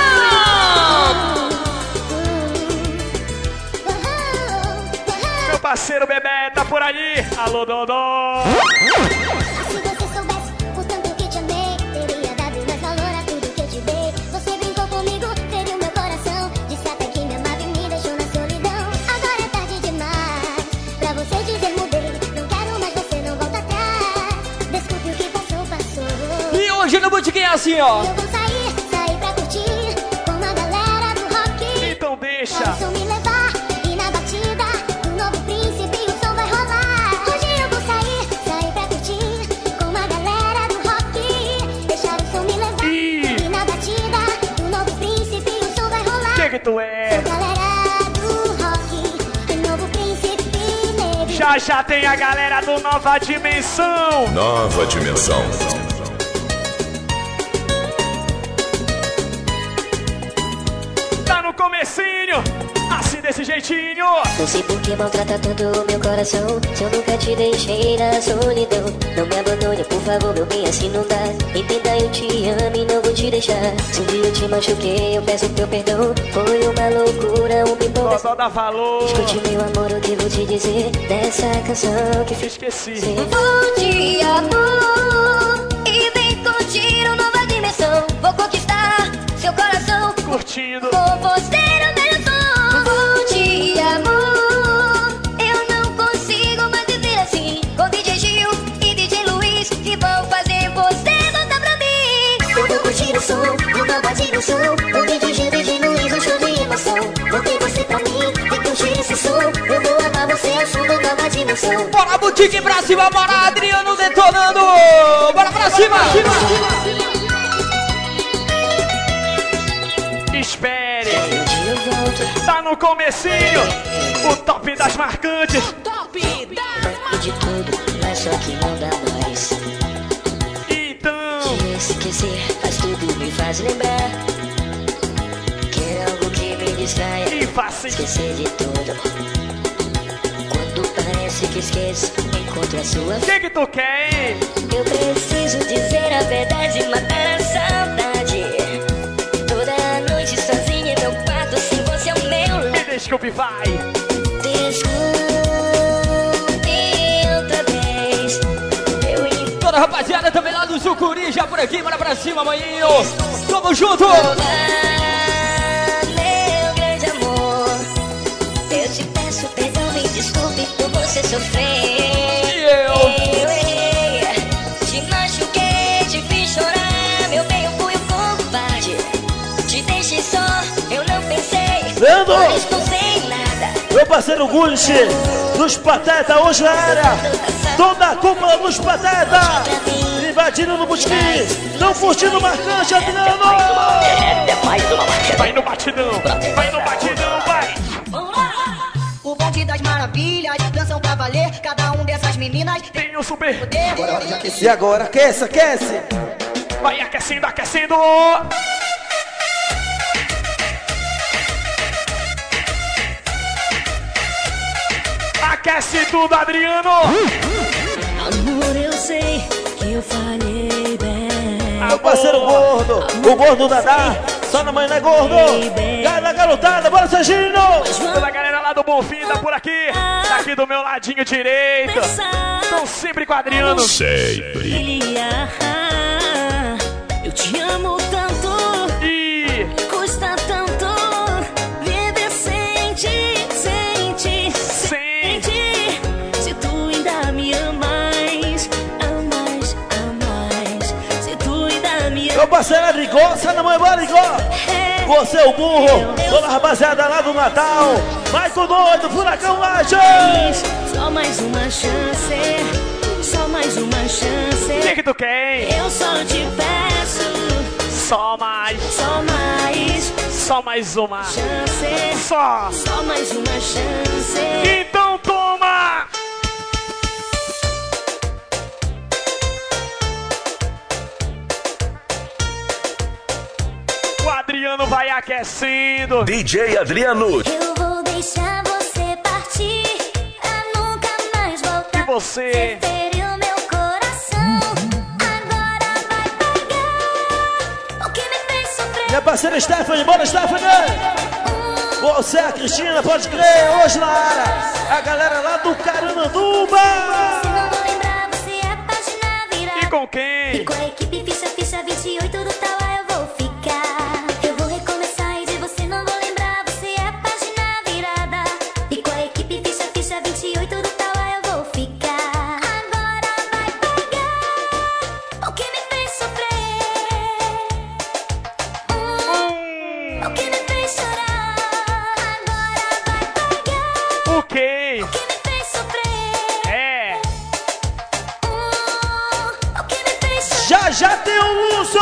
Meu parceiro Bebê tá por ali. Alô, Dodó. Se você soubesse o tanto que te amei, teria dado mais valor a tudo que eu te dei. Você brincou comigo, feriu meu coração. Disse até que me amava e me deixou na solidão. Agora é tarde demais pra você dizer mudei. Não quero mais você, não volta atrás. Desculpe o que passou. E hoje no Botequim é assim, ó. Eu vou sair pra curtir com a galera do rock. Então deixa. Posso me levar e na batida do novo príncipe o som vai rolar. Hoje eu vou sair pra curtir com a galera do rock. Deixar o som me levar e na batida do novo príncipe o som vai rolar. Que tu é? Galera do rock, o novo príncipe negro. Já tem a galera do Nova Dimensão. Nova Dimensão. comecinho, assim desse jeitinho. Não sei por que maltrata tanto o meu coração. Se eu nunca te deixei na solidão, não me abandone, por favor, meu bem, assim não dá. Entenda, eu te amo e não vou te deixar. Se um dia eu te machuquei, eu peço teu perdão. Foi uma loucura, um pimpão. Só dá valor. Escute, meu amor, o que vou te dizer dessa canção que fiz. Esqueci. Vou te amar e vem curtir uma nova dimensão. Vou conquistar seu coração. Curtindo. Com você no meu som. Vou te amar. Eu não consigo mais viver assim. Com DJ Gil e DJ Luiz, que vão fazer você voltar pra mim. Eu vou curtir o som, uma nova dimensão. Com DJ Gil e DJ Luiz, um show de emoção. Vou ter você pra mim, vem curtir esse som. Eu vou amar você, eu sou uma nova dimensão. Bora, Boutique pra cima, bora, Adriano detonando. Bora pra cima. Espere, tá no comecinho, o top das marcantes. Top das de tudo, mas só que não dá mais. Então, te esquecer faz tudo, me faz lembrar. Quero algo que me distraia e faça esquecer de tudo. Quando parece que esqueço, encontro a sua. O que tu quer, hein? Eu preciso dizer a verdade e matar a saudade. Toda noite sozinha em meu quarto, sem você ao meu lado. Me desculpe, vai. Desculpe outra vez. Toda a rapaziada também lá do Sucuri, já por aqui, bora pra cima, maninho. Tamo junto. Olá, meu grande amor. Eu te peço perdão, me desculpe por você sofrer. E eu te machuquei, te fiz chorar. Meu bem, eu fui o covarde. Te deixei só, eu não pensei. Vendo? Não responsei nada. Meu parceiro Gunch, dos Pateta, hoje na área. Toda a cúpula dos Pateta. Invadindo no Busquim. Não curtindo o marcante, Adriano. Vai no batidão, vai no batidão, vai. O bonde das maravilhas, dançam pra valer. Cada um dessas meninas tem um super poder. Agora é hora de aquecer. E agora, aquece, aquece. Vai aquecendo, aquecendo. Aquece tudo, Adriano. Amor, eu sei que eu falhei bem. Meu parceiro gordo, o gordo Dadá. Só na manhã, né, gordo? Cada garotada, bora, Serginho. Toda a galera lá do Bonfim tá por aqui. Tá aqui do meu ladinho direito. Estão sempre com o Adriano. Sempre. Eu te amo tanto. E custa tanto viver sem ti, sem ti, sem ti. Se tu ainda me amas, amas, amas. Se tu ainda me amas. Meu parceiro é Ligó, sai na manhã, bora, Ligó. Você é o burro, toda a rapaziada lá do Natal. Vai com o doido, Furacão Laje. Só mais uma chance, só mais uma chance. O que tu quer, hein? Eu só te peço. Só mais. Só mais. Só mais uma chance. Só mais uma chance. Então toma. O Adriano vai aquecendo. DJ Adriano. Eu vou deixar você partir pra nunca mais voltar. E você? Você feriu meu coração. Agora vai pagar o que me fez sofrer. Minha parceira Stephanie, bora, Stephanie. Você, a Cristina, pode crer, hoje na área. A galera lá do Carananduba. Se não vou lembrar, você é página virada. E com quem? E com a equipe ficha 28 do Tauá eu vou ficar. Eu vou recomeçar e de você não vou lembrar, você é página virada. E com a equipe ficha 28 do Tauá eu vou ficar. Agora vai pagar o que me fez sofrer. O que me fez chorar. Agora vai pagar o quê? O que me fez sofrer. É. O que me fez chorar. Já tem um uso.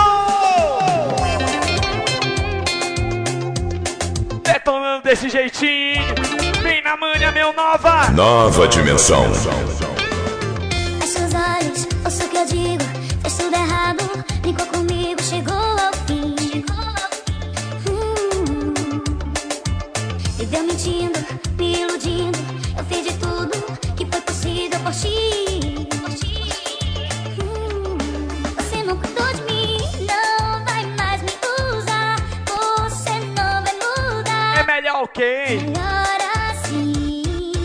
Detonando desse jeitinho. Vem na manha, meu nova. Nova dimensão. Fecha os olhos, ouça o que eu digo. Fez tudo errado, brincou comigo, chegou ao fim. viveu mentindo, me iludindo. Eu fiz de tudo que foi possível por ti. Você não cuidou de mim, não vai mais me usar. Você não vai mudar. É melhor o quê? Melhor assim,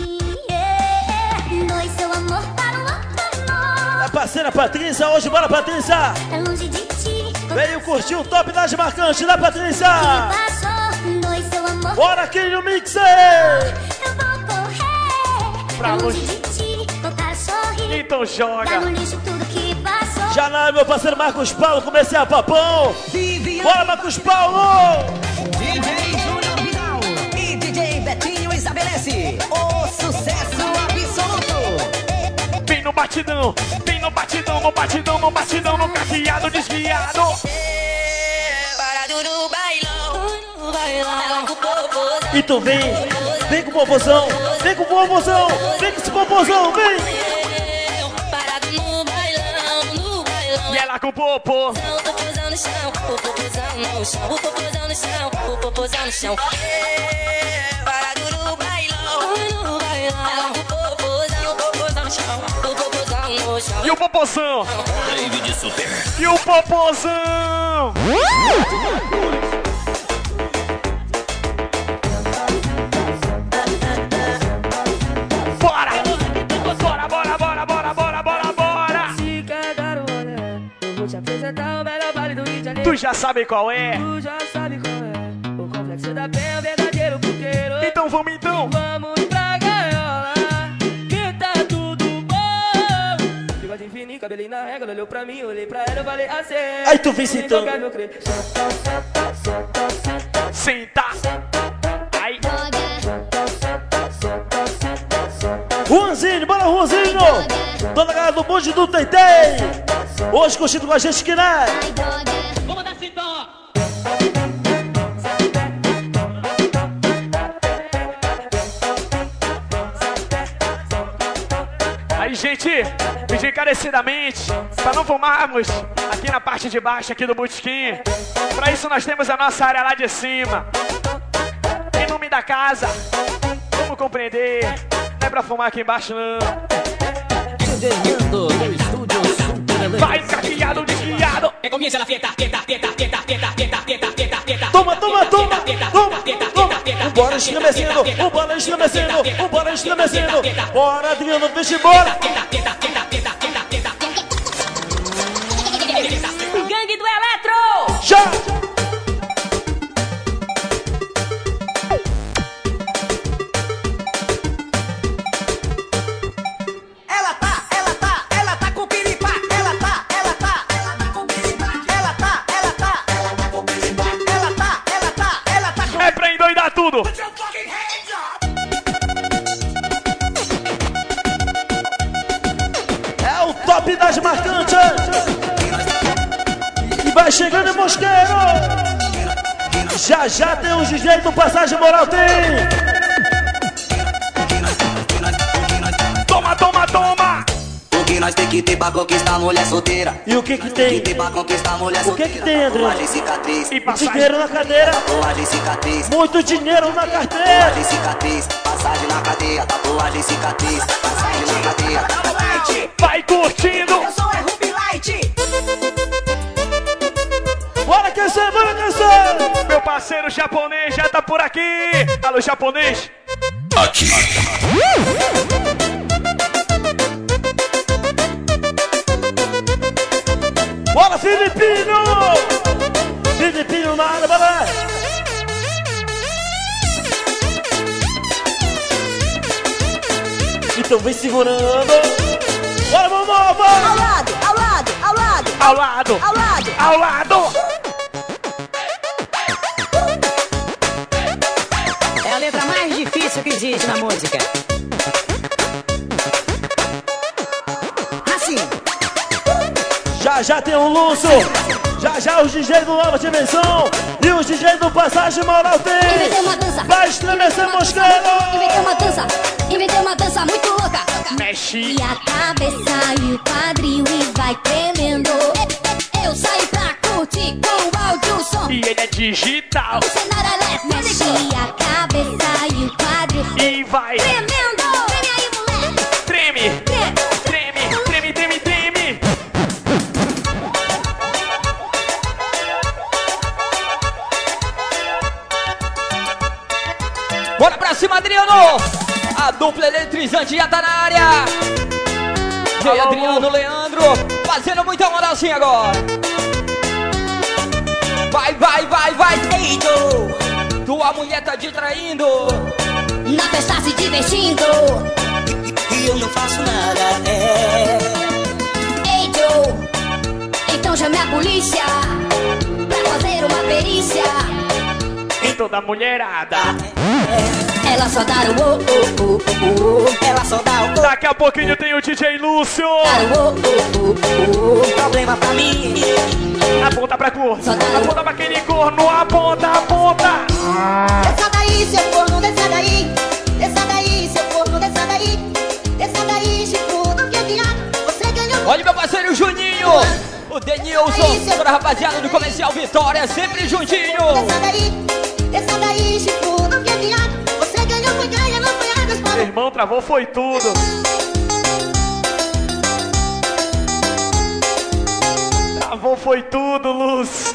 dois seu amor para o outro amor. A parceira Patrícia, hoje bora Patrícia! É longe de ti. Veio curtir o top das marcantes da Patrícia! Passou, dois seu amor. Bora aqui no Mixer! Eu vou correr Pra longe de ti, voltar a sorrir. Então joga! Dá no lixo tudo que passou. Já na meu parceiro Marcos Paulo, comecei a papão! Bora Marcos Paulo! DJ Júnior Vidal e DJ Betinho estabelece o sucesso absoluto. Vem no batidão, vem no batidão, no batidão, no batidão, no caqueado desviado. Parado no bailão, com popozão. E tu vem com o popozão, vem com o popozão, vem com esse popozão, vem! Parado no bailão. E ela com o popô. O popozão no chão, o popozão no chão, o popozão no chão, o popozão no chão. Parado no bailão, ela com o popozão no chão, o popozão no chão. E o popozão? David Super. E o popozão? Bora! Bora, bora, bora, bora, bora, bora, bora! Se quer dar um olé, eu vou te apresentar o melhor baile do Rio de Janeiro. Tu já sabe qual é? Tu já sabe qual é. O complexo da penha, o verdadeiro puteiro. Então vamos então! Vamos pra gaiola, que tá tudo bom. Bigode fininho, cabelinho na régua, ela olhou pra mim, olhei pra ela, eu falei assim. Aí tu vem sentando. Senta! Aí! Juanzinho, bora Juanzinho! Toda a galera do bonde do Teitei! Hoje curtindo com a gente que né? Vamos dar então. Aí, gente, pedi encarecidamente para não fumarmos aqui na parte de baixo aqui do botequim. Para isso nós temos a nossa área lá de cima. Em nome da casa, vamos compreender, não é pra fumar aqui embaixo não. Ganhando no estúdio Super Elenco. Vai caqueado, desviado. Comienza la fiesta, fiesta. Toma! O bola estremecendo, o bola estremecendo, o bola estremecendo. Bora, Adriano, deixa embora. Gangue do Eletro! Já! Ela tá com piripá. Ela tá com piripá. Ela tá com É pra endoidar tudo. É o top das marcantes. E vai chegando em Mosqueiro. Já tem os DJ do Passagem Moral, tem. Toma! O que nós tem que ter pra conquistar mulher solteira? E o que tem? Tem pra conquistar mulher O solteira. que tem, André? Tatuagem, cicatriz. E passagem. Dinheiro na cadeira. Tatuagem, cicatriz. Muito dinheiro na carteira. Tatuagem, cicatriz. Passagem na cadeia. Tatuagem, cicatriz. Passagem na cadeia. Vai curtindo. Eu sou o Ruby Light. Bora aquecer, bora aquecer. Meu parceiro japonês já tá por aqui. Alô, japonês. Aqui. Bora, Filipinho. Filipinho na área, bora. Então vem segurando. Bora, mamãe. Ao lado. Ao lado. É a letra mais difícil que existe na música. Assim. Já tem um Lúcio. Já os DJ do Nova Dimensão e os DJ do Passagem Moral Inventei tem. uma dança. Vai estremecer Mosqueiro. Inventei uma dança muito louca. Mexe. E a cabeça e o quadril e vai tremendo. Eu saí pra curtir com o áudio o som. E ele é digital. Cenário elétrico. Mexe a cabeça e o quadril. E vai. Tremendo. Treme aí, moleque. Treme. Treme. Treme, treme, treme. Bora pra cima, Adriano! A dupla eletrizante já tá na área. E aí, Adriano, Leandro, fazendo muita moralzinha agora. Vai, vai, vai, vai. Ei, Joe, Tua mulher tá te traindo. Na festa se divertindo. e eu não faço nada, Ei, Joe, então chame a polícia pra fazer uma perícia. E toda mulherada. Ela só dá o Ela só dá o Daqui a pouquinho tem o DJ Lúcio. problema pra mim. Aponta pra cor. Aponta pra aquele corno. Aponta, aponta. Desça daí, seu corno, desça daí. Desça daí, seu corno, desça daí. Desça daí, chifrudo, que viado. Você ganhou. Olha meu parceiro Juninho, o Denilson, toda a rapaziada do Comercial Vitória, sempre juntinho. Desça daí, chifrudo, que viado. Você ganhou, foi ganha, não foi águas para Meu irmão travou, foi tudo. Travou, foi tudo, Luz.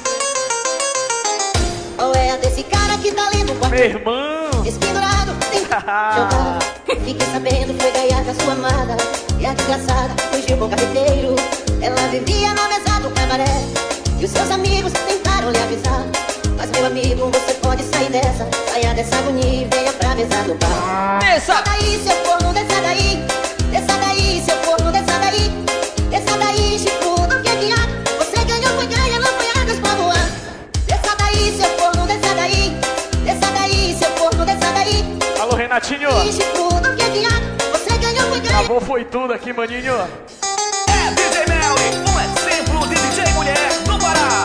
Qual é a desse cara que tá lendo o quarto? Meu irmão. Espendurado, tem jogado. Fiquei sabendo, foi ganhar com a sua amada. E a desgraçada fugiu com o carreteiro. Ela vivia na mesa do cabaré. E os seus amigos tentaram lhe avisar. Mas meu amigo, você pode sair dessa. Saia dessa agonia e venha pra mesa do bar. Desça daí, seu corno, desça daí. Desça daí, seu corno, desça daí. Desça daí, chifrudo, que viado. Você ganhou, foi ganha, não foi águas pra voar. Desça daí, seu corno, desça daí. Desça daí, seu corno, desça daí. Alô, Renatinho. Chifrudo, que viado. Você ganhou, foi ganha. Travou, foi tudo aqui, maninho. É DJ Melly, um exemplo de DJ mulher no Pará.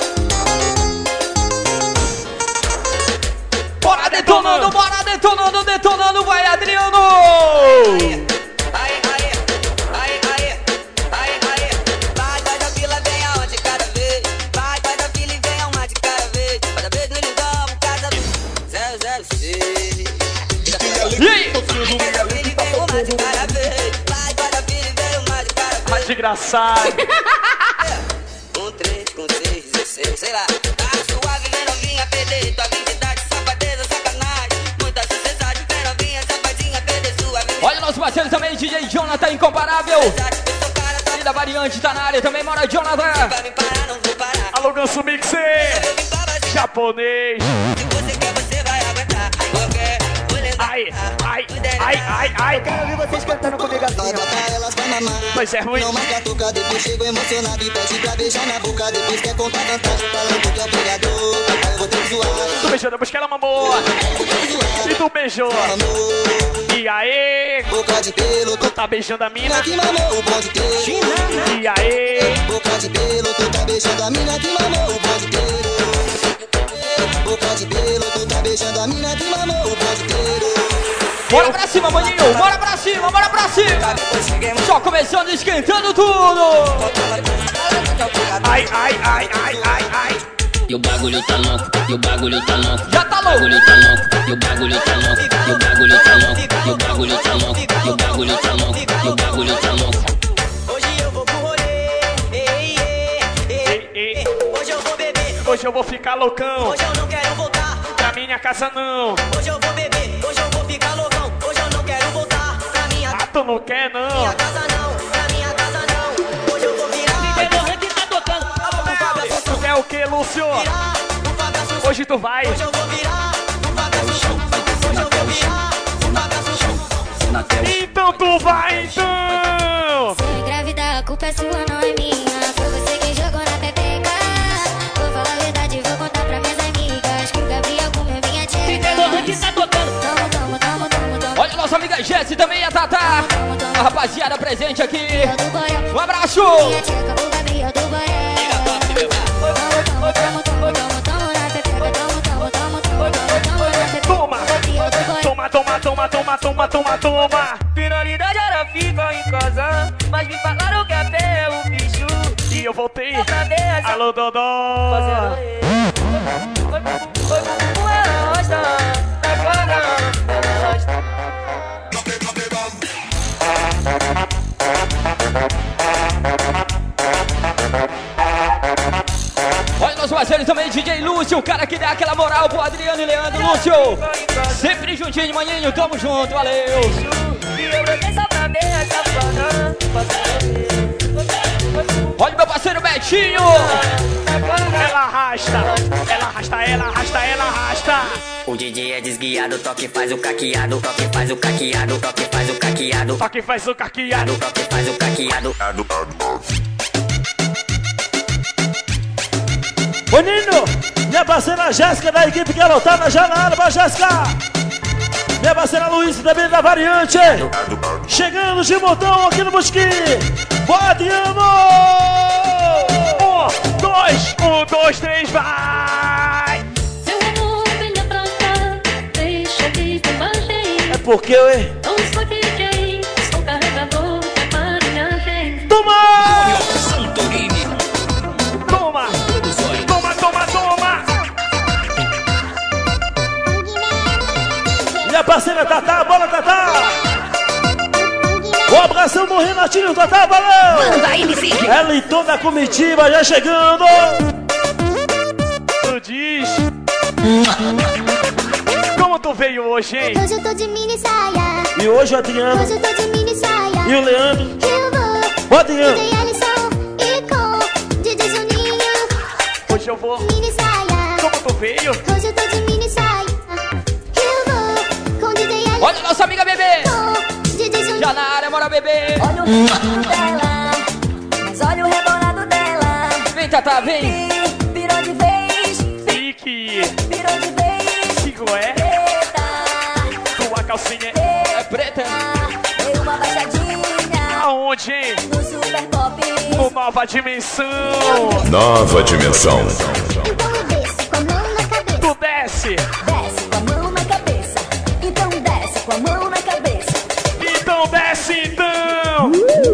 Bora detonando, bora detonando, detonando, vai Adriano! Vai da fila, vem aonde cada vez. Vai da fila e vem uma de cada vez. Cada vez no lindão, cada 006. E aí? Mas desgraçado. Com 3, com 6, 16, sei lá. Tá suave, vem novinha, perder tua virgindade, safadeza, sacanagem. Muita sucessagem, vem novinha, safadinha, perder sua virgindade. Olha o nosso parceiro também, DJ Jonathan, incomparável. E da variante tá na área também, mora Jonathan. Alô, Ganso Mixer. Japonês. Ai, ai, ai, ai, ai. Eu quero ouvir vocês cantando comigo assim, Pois é ruim. Não mais catuca, depois chego emocionado e pede pra beijar na boca. Depois quer contar vantagem, falando que é o pegador. Aí eu vou ter que zoar. Tu beijou depois que ela mamou. E tu beijou. E aí? Boca de pelo, tu tá beijando a mina. que mamou o bom de ter. E aí? Boca de pelo, tu tá beijando a mina que mamou o bom de ter. Boca de pelo, tu tá beijando a mina que mamou o bom de ter. Bora pra cima, maninho, bora pra cima, bora pra cima. Só começando, esquentando tudo. Ai, ai, ai, ai, ai, ai. E o bagulho tá louco, e o bagulho tá louco. Já tá louco. O bagulho tá louco, e o bagulho tá louco. E o bagulho tá louco, e o bagulho tá louco. E o bagulho tá louco, e o bagulho tá louco. Hoje eu vou pro rolê. Hoje eu vou beber. Hoje eu vou ficar loucão. Hoje eu não quero voltar pra minha casa não. Hoje eu vou beber. Hoje eu vou ficar loucão. Hoje eu não quero voltar pra minha casa. Ah, tu não quer não? Minha casa não, pra minha casa não. Hoje eu vou virar. DJ que tá tocando. Tu quer o que, Lúcio? Hoje tu vai. Hoje eu vou virar. Hoje eu vou virar. Então tu vai, então. Se eu engravidar, a culpa é sua, não é minha. Foi você quem jogou na pepeca. Vou falar a verdade, vou contar pra minhas amigas que o Gabriel comeu minha tcheca. DJ que tá tocando. Olha a nossa amiga Jessie também, a Tata. A rapaziada presente aqui. Um abraço. Minha tcheca, o Gabriel do Boré. Toma. Finalidade era ficar em casa, mas me falaram que até é o bicho. E eu voltei. Outra vez, Alô, Alô, Dodó. Olha nosso parceiro também, DJ Lúcio, o cara que dá aquela moral pro Adriano e Leandro. Lúcio, sempre juntinho de manhinho, tamo junto, valeu. Olha meu parceiro Betinho. Ela arrasta, ela arrasta, ela arrasta, ela arrasta. O DJ é desguiado, toque faz o caqueado, toque faz o caqueado, toque faz o caqueado, toque faz o caqueado, toque faz o caqueado. Boninho, minha parceira Jéssica da equipe Garotada já na área, vai Jéssica. Minha parceira Luísa também da Variante. Chegando de montão aqui no Busquim. Pode, amor! 1, 2, 3, vai! Seu amor venha pra cá, deixa de bobagem. É porque eu, hein? Não sou DJ, sou carregador de aparelhagem. Toma! Toma! Toma, toma, toma! Minha parceira Tatá, bora Tatá! Um abração do Renatinho, Tatá, valeu! Manda aí, MC! Ela e toda a comitiva já chegando! Tu diz... Como tu veio hoje, hein? Hoje eu tô de mini saia. E hoje o Adriano. Hoje eu tô de mini saia. E o Leandro. Eu vou. O Adriano. DJ Alisson e com DJ Juninho. Hoje eu vou. Mini saia. Como tu veio? Hoje eu tô de mini saia. Eu vou com DJ Alisson. Olha a nossa amiga Bebê. DJ Juninho. Já na área, bora Bebê. Olha o rebolado dela, mas olha o rebolado dela. Vem, Tatá, vem. Virou de vez. Fique. Virou de vez. Fico é? Preta. Tua calcinha é preta. Deu uma baixadinha. Aonde, hein? No Super Pop. No Nova Dimensão. Nova Dimensão. Então desce com a mão na cabeça. Tu desce. Desce com a mão na cabeça. Então desce com a mão na cabeça. Então desce, então.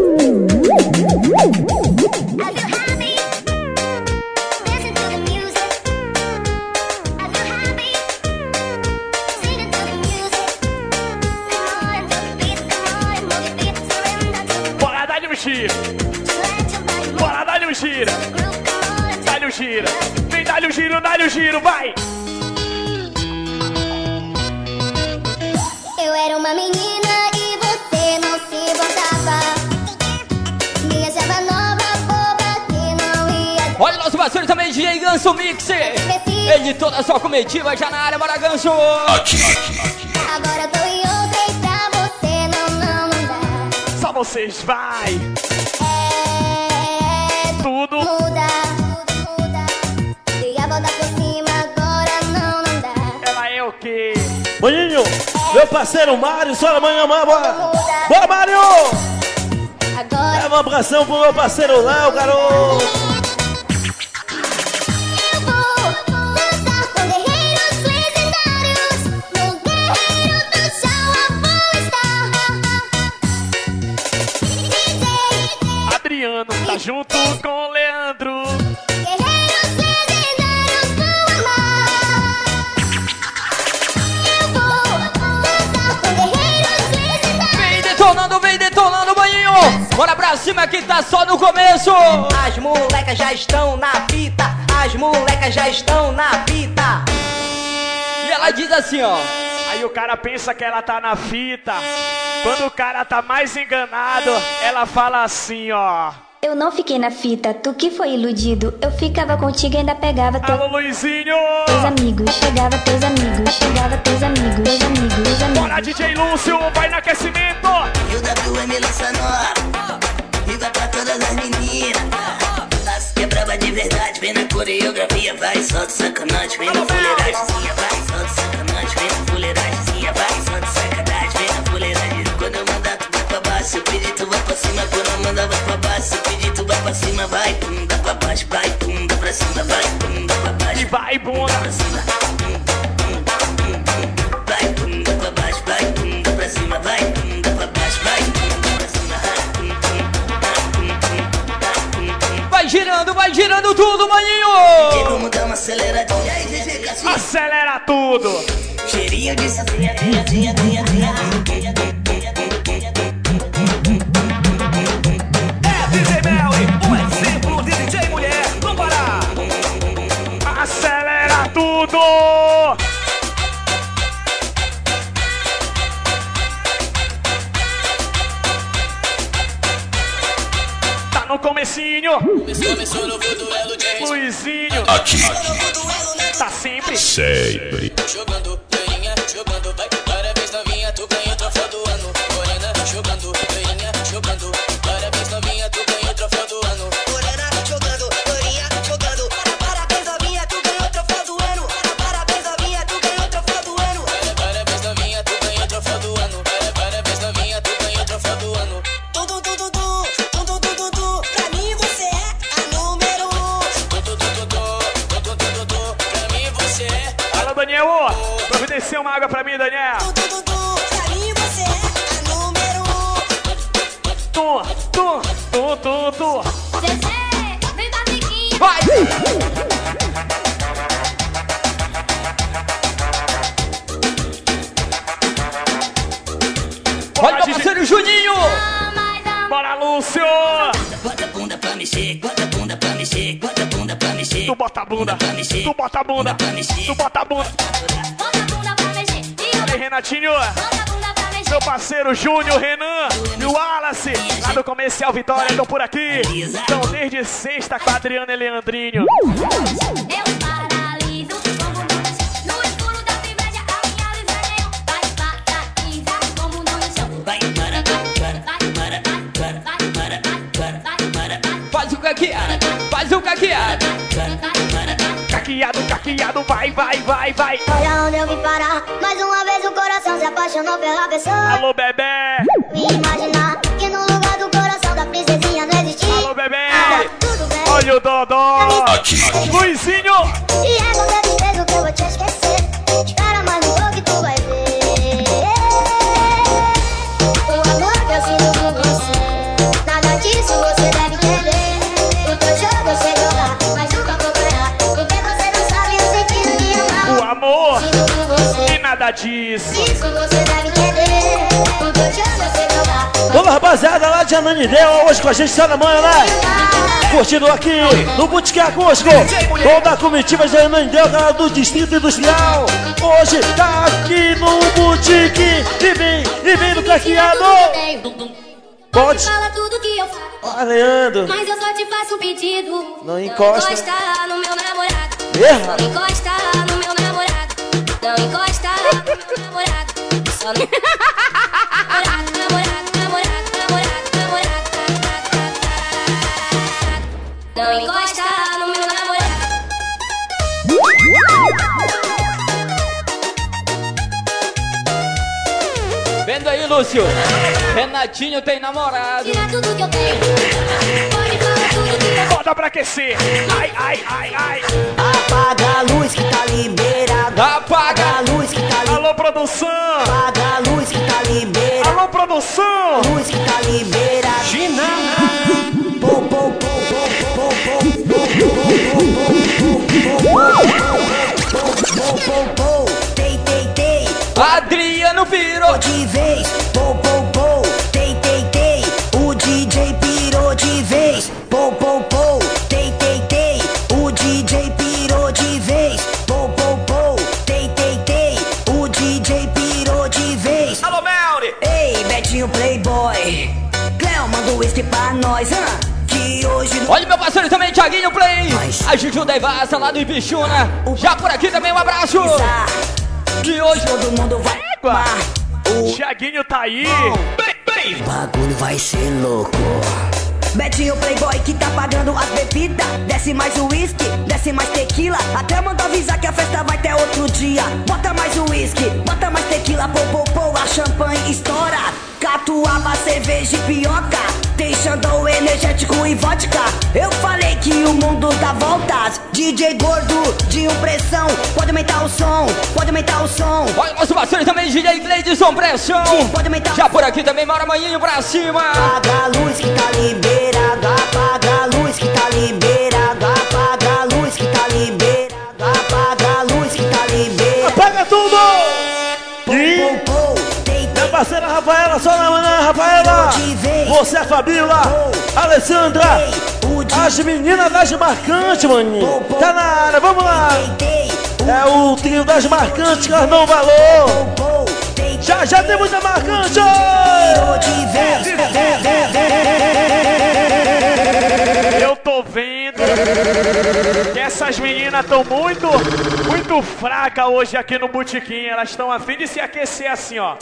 Bora, dá-lhe um giro. Bora, dá-lhe um giro. Dá-lhe um giro. Vem, dá-lhe um giro, vai. Eu era uma menina e você não se importava. Me achava nova, boba, que não ia. Olha o nosso parceiro também, DJ Ganso Mix. Ele toda a sua comitiva já na área, bora Ganso. Aqui. Agora tô em outra e pra você não dá. Só vocês, vai. Tudo muda. E a volta por cima agora não dá. Ela é o quê? Boninho, meu parceiro Mário, só amanhã, bora! Bora, Mário! Agora é um abração pro meu parceiro Léo, garoto! eu vou dançar com guerreiros legendários. No guerreiro do chão eu vou estar. DJ Adriano tá junto com o Leandro. Guerreiros legendários vão amar. Eu vou dançar com guerreiros legendários. Vem detonando, maninho. Bora pra cima que tá só no começo. As molecas já estão na fita. As molecas já estão na fita. E ela diz assim, ó. Aí o cara pensa que ela tá na fita. Quando o cara tá mais enganado, ela fala assim, ó. Eu não fiquei na fita, tu que foi iludido. Eu ficava contigo e ainda pegava Alô, Luizinho! teus amigos. Chegava teus amigos, chegava teus amigos, teus amigos, teus amigos. Bora, DJ Lúcio, vai no aquecimento! E o WM lança nova, e vai pra todas as meninas. As que é brava de verdade, vem na coreografia, vai, solta sacanagem, vem na fuleiragemzinha, vai, solta sacanagem, vem na fuleiragemzinha, vai, solta sacanagem, vem na fuleiragem. Quando eu mandar tu vai pra baixo, se eu pedir tu vai pra cima, quando eu mandar vai pra baixo, se eu pedir tu vai pra cima, vai, bunda pra baixo, vai, bunda pra cima, vai, bunda pra baixo, e vai, bunda pra cima, vai, bunda pra baixo, vai, bunda pra cima, vai, bunda pra baixo, vai, bunda pra cima, vai girando tudo, manhã. Acelera tudo. Cheirinho de DJ Melly, um exemplo de DJ mulher no Pará. Acelera tudo. Tá no comecinho. Começou no duelo de Luizinho. Aqui. Tá sempre. Sempre. jogando, loirinha, jogando, vai. Parabéns novinha, tu ganhou o troféu do ano. Morena, jogando, loirinha, jogando. Parabéns novinha, tu ganhou o troféu do ano. Morena jogando, loirinha jogando. Parabéns novinha, tu ganhou o troféu do ano. Parabéns novinha, tu ganhou o troféu do ano. Parabéns novinha, tu ganhou o troféu do ano. Parabéns novinha, tu ganhou o troféu do ano. Tudo, pra mim você é a número 1. Pra mim você é. Alô, Daniel. Providencia uma água pra mim, Daniel. Pra mim você é a número 1. Tu. Zezé, vem barriguinha. Vai! Olha meu parceiro Juninho! Bora, Lúcio! Bota a bunda pra mexer, bota a bunda pra mexer, bota a bunda pra mexer. Tu bota a bunda, tu bota a bunda, tu bota a bunda. Bota a bunda pra mexer. Olha aí, Renatinho. Bota a bunda pra mexer. Meu parceiro Júnior, Renan e o Wallace, lá do Comercial Vitória, estão por aqui. Estão desde sexta com a Adriana e Leandrinho. Eu paraliso como no escuro da primédia. A minha luz é neon. Vai paralisar como no chão. Vai, Faz o caqueado, faz o caqueado. Caqueado, vai. Olha onde eu vim parar. Mais uma vez o coração se apaixonou pela pessoa. Alô, bebê. Me imaginar que no lugar do coração da princesinha não existia. Alô, bebê. Tudo bem. Olha o Dodó. Aqui. Luizinho. E é com certeza que eu vou te esquecer. Espera mais um pouco que tu vai ver. O amor que eu sinto por você. Nada disso você deve entender. O teu jogo eu sei jogar, mas nunca vou ganhar. Porque você não sabe o sentido de amar. O amor Sinto por você. e nada disso. Isso você deve entender. O teu jogo eu sei jogar. Vamos, rapaziada, lá de Ananideu, hoje com a gente, tá na manhã, né? Curtindo aqui no Boutique Acústico, toda a comitiva de Ananideu, galera do Distrito Industrial. Hoje tá aqui no Boutique e vem no caqueado. Pode. Fala tudo que eu falo. Ó, Leandro. Mas eu só te faço um pedido. Não encosta. Não encosta no meu namorado. Erra. Não encosta no meu namorado. Não encosta no meu namorado. Só no namorado. Não encosta no meu namorado. Vendo aí, Lúcio? Renatinho tem namorado. Tira tudo que eu tenho. Pode falar tudo que eu Bota pra aquecer. Ai. Apaga a luz que tá liberada. Apaga a luz que tá liberada. Alô, produção. Apaga a luz que tá liberada. Alô, produção. Luz que tá liberada. Gina. Tei. Adriano pirou de vez. Tei. O DJ pirou de vez. Tei. O DJ pirou de vez. Tei. O DJ pirou de vez. Alô, Melly. Ei, Betinho Playboy. Cleo manda o whisky pra nós, que hoje... Olha meu parceiro também, Thiaguinho Play. A Juju da Ivasa lá do Ibichuna. Já por aqui também um abraço. Que hoje todo mundo vai amar. Thiaguinho tá aí. O bagulho vai ser louco. Betinho Playboy que tá pagando as bebidas. Desce mais o whisky, desce mais tequila. Até manda avisar que a festa vai ter outro dia. Bota mais o whisky, bota mais tequila. Pô, a champanhe estoura. Catuaba, cerveja e pioca. Tem xandão, energético e vodka. Eu falei que o mundo dá voltas. DJ gordo, de impressão. Pode aumentar o som. Olha o nosso parceiro também, DJ Gleidson Pressão. Pode aumentar. Já por aqui também, bora manhinho pra cima. Apaga a luz que tá liberada. Apaga a luz que tá liberada. Apaga a luz que tá liberada. Apaga a luz que tá liberada. E minha parceira Rafaela, só na manhã, Rafaela. Você, a Fabíola, Alessandra, as meninas das marcantes, maninho. Tá na área, vamos lá. É o trio das marcantes, Carnão Valor. Já tem muita marcante. Eu tô vendo que essas meninas estão muito fracas hoje aqui no botequim. Elas estão a fim de se aquecer assim, ó.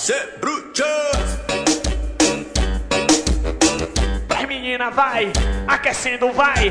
Vai, menina, vai. Aquecendo, vai.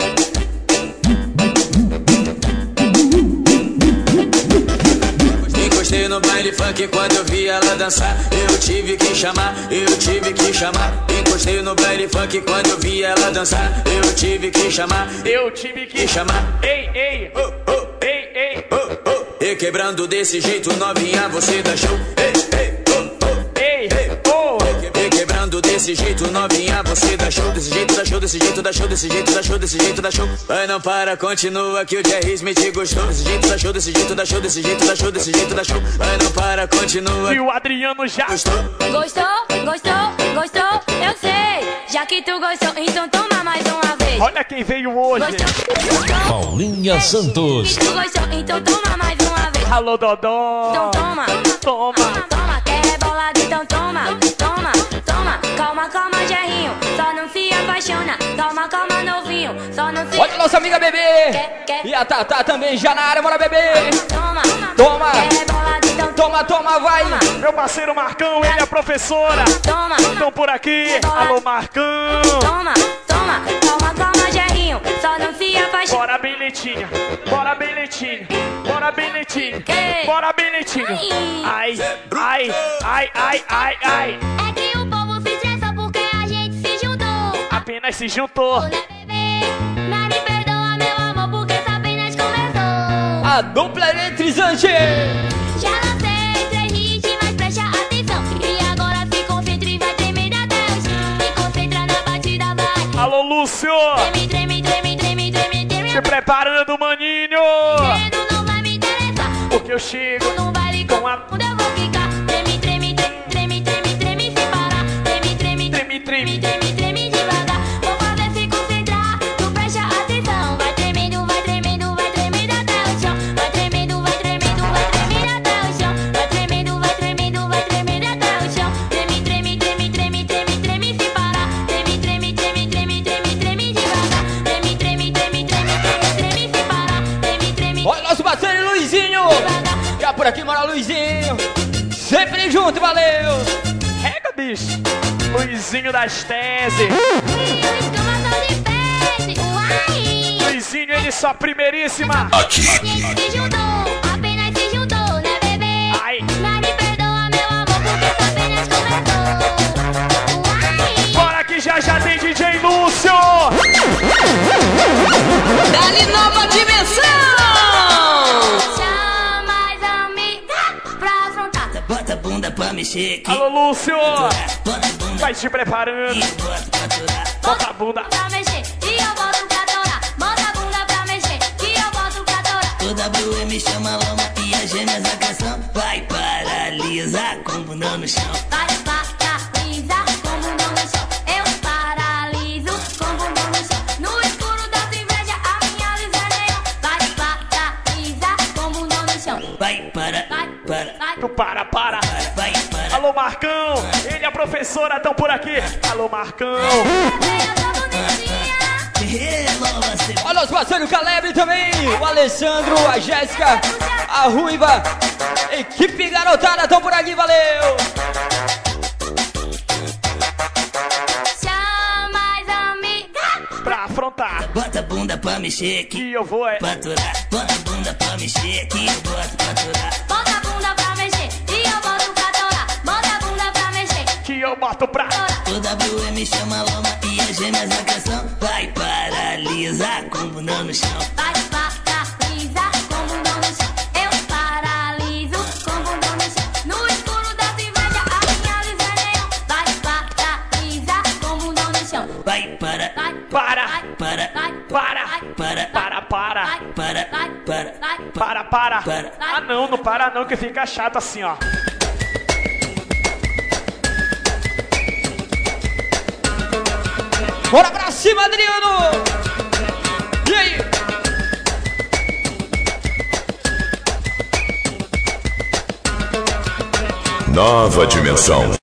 Encostei no baile funk quando eu vi ela dançar. Eu tive que chamar. Encostei no baile funk quando eu vi ela dançar. Eu tive que chamar. Ei, ei, ei, ei. E quebrando desse jeito, novinha, você dá show. Ei, oh. E quebrando desse jeito, novinha, você dá show. Desse jeito, dá show, desse jeito, dá show, desse jeito, dá show, desse jeito, dá show. Vai, não para, continua que o Jerry Smith gostou. Desse jeito, dá show, desse jeito, dá show, desse jeito, dá show, desse jeito, dá show. Vai, não para, continua. E o Adriano já gostou. Gostou, eu sei. Já que tu gostou, então toma mais uma vez. Olha quem veio hoje. Gostou? Paulinha Santos. Tu gostou, então toma mais uma vez. Alô, Dodó. Então toma. Quer bolado, então toma. Calma, Gerrinho. Só não se apaixona. Calma, novinho. Só não se... Olha a nossa amiga Bebê. E a Tatá também já na área, bora Bebê. Toma. Quer bolado, então Toma, vai. Meu parceiro Marcão, ele é a professora. Estão por aqui. Alô, Marcão. Toma. Calma, Gerrinho. Só não se apaixona. Bora bem leitinho. Bora bem leitinho. Ai. É que o povo se estressa porque a gente se juntou. Apenas se juntou. Mas me perdoa, meu amor, porque essa apenas começou. A dupla eletrizante. Já lancei 3 hits, mas preste atenção. E agora se concentra e vai tremer até o chão. Se concentra na batida, vai. Alô, Lúcio. Treme. Se preparando, maninho. Medo não vai me interessar. Porque eu chego não vai ligar. com a... Onde eu vou ficar? Treme, sem parar. Treme devagar. Vou fazer se concentrar. Tu presta atenção. Vai tremendo até o chão. Vai tremendo até o chão. Vai tremendo até o chão. Treme, sem parar. Treme devagar. Treme, sem parar. Olha nosso parceiro Luizinho. Já por aqui mora Luizinho. Sempre junto, valeu. Rega, bicho. Luizinho das teses. Luizinho, ele só primeiríssima. Aqui. Apenas se juntou, né, bebê? Ai. Mas me perdoa, meu amor, porque essa apenas começou. Bora que já tem DJ Lúcio. Dali Nova Dimensão. Chama as amigas pra afrontar. Bota a bunda pra mexer aqui. Alô, Lúcio. Bota a bunda. Vai te preparando. Bota a bunda. Pra mexer, e eu boto pra torar. Bota a bunda pra mexer, e eu boto pra torar. O WM chama a lama e as gêmeas a canção. Vai paralisar com o bundão no chão. Paralisa com o bundão no chão. Eu paraliso com o bundão no chão. No escuro da sua inveja, a minha luz é neon. Paralisa com o bundão no chão. Vai, para. Tu para. Vai. Alô, Marcão. Ele e a professora estão por aqui. Alô, Marcão. Olha os parceiros Caleb também. O Alessandro, a Jéssica, a Ruiva. Equipe garotada estão por aqui, valeu. Chama as amigas pra afrontar. Bota a bunda pra mexer aqui. E eu vou paturar. Bota a bunda pra mexer aqui. Eu boto paturar. Bota a bunda pra mexer e eu boto pra torar. Bota a bunda pra mexer que eu boto pra o WM chama a lama e as gêmeas a canção. Vai paralisar com o bundão no chão. Vai paralisar com o bundão no chão. Eu paraliso com o bundão no chão. No escuro da sua inveja, a minha luz é neon. Vai paralisar com o bundão no chão. Vai para. para. Ah não, não para não, que fica chato assim, ó. Bora pra cima, Adriano! E aí? Nova dimensão.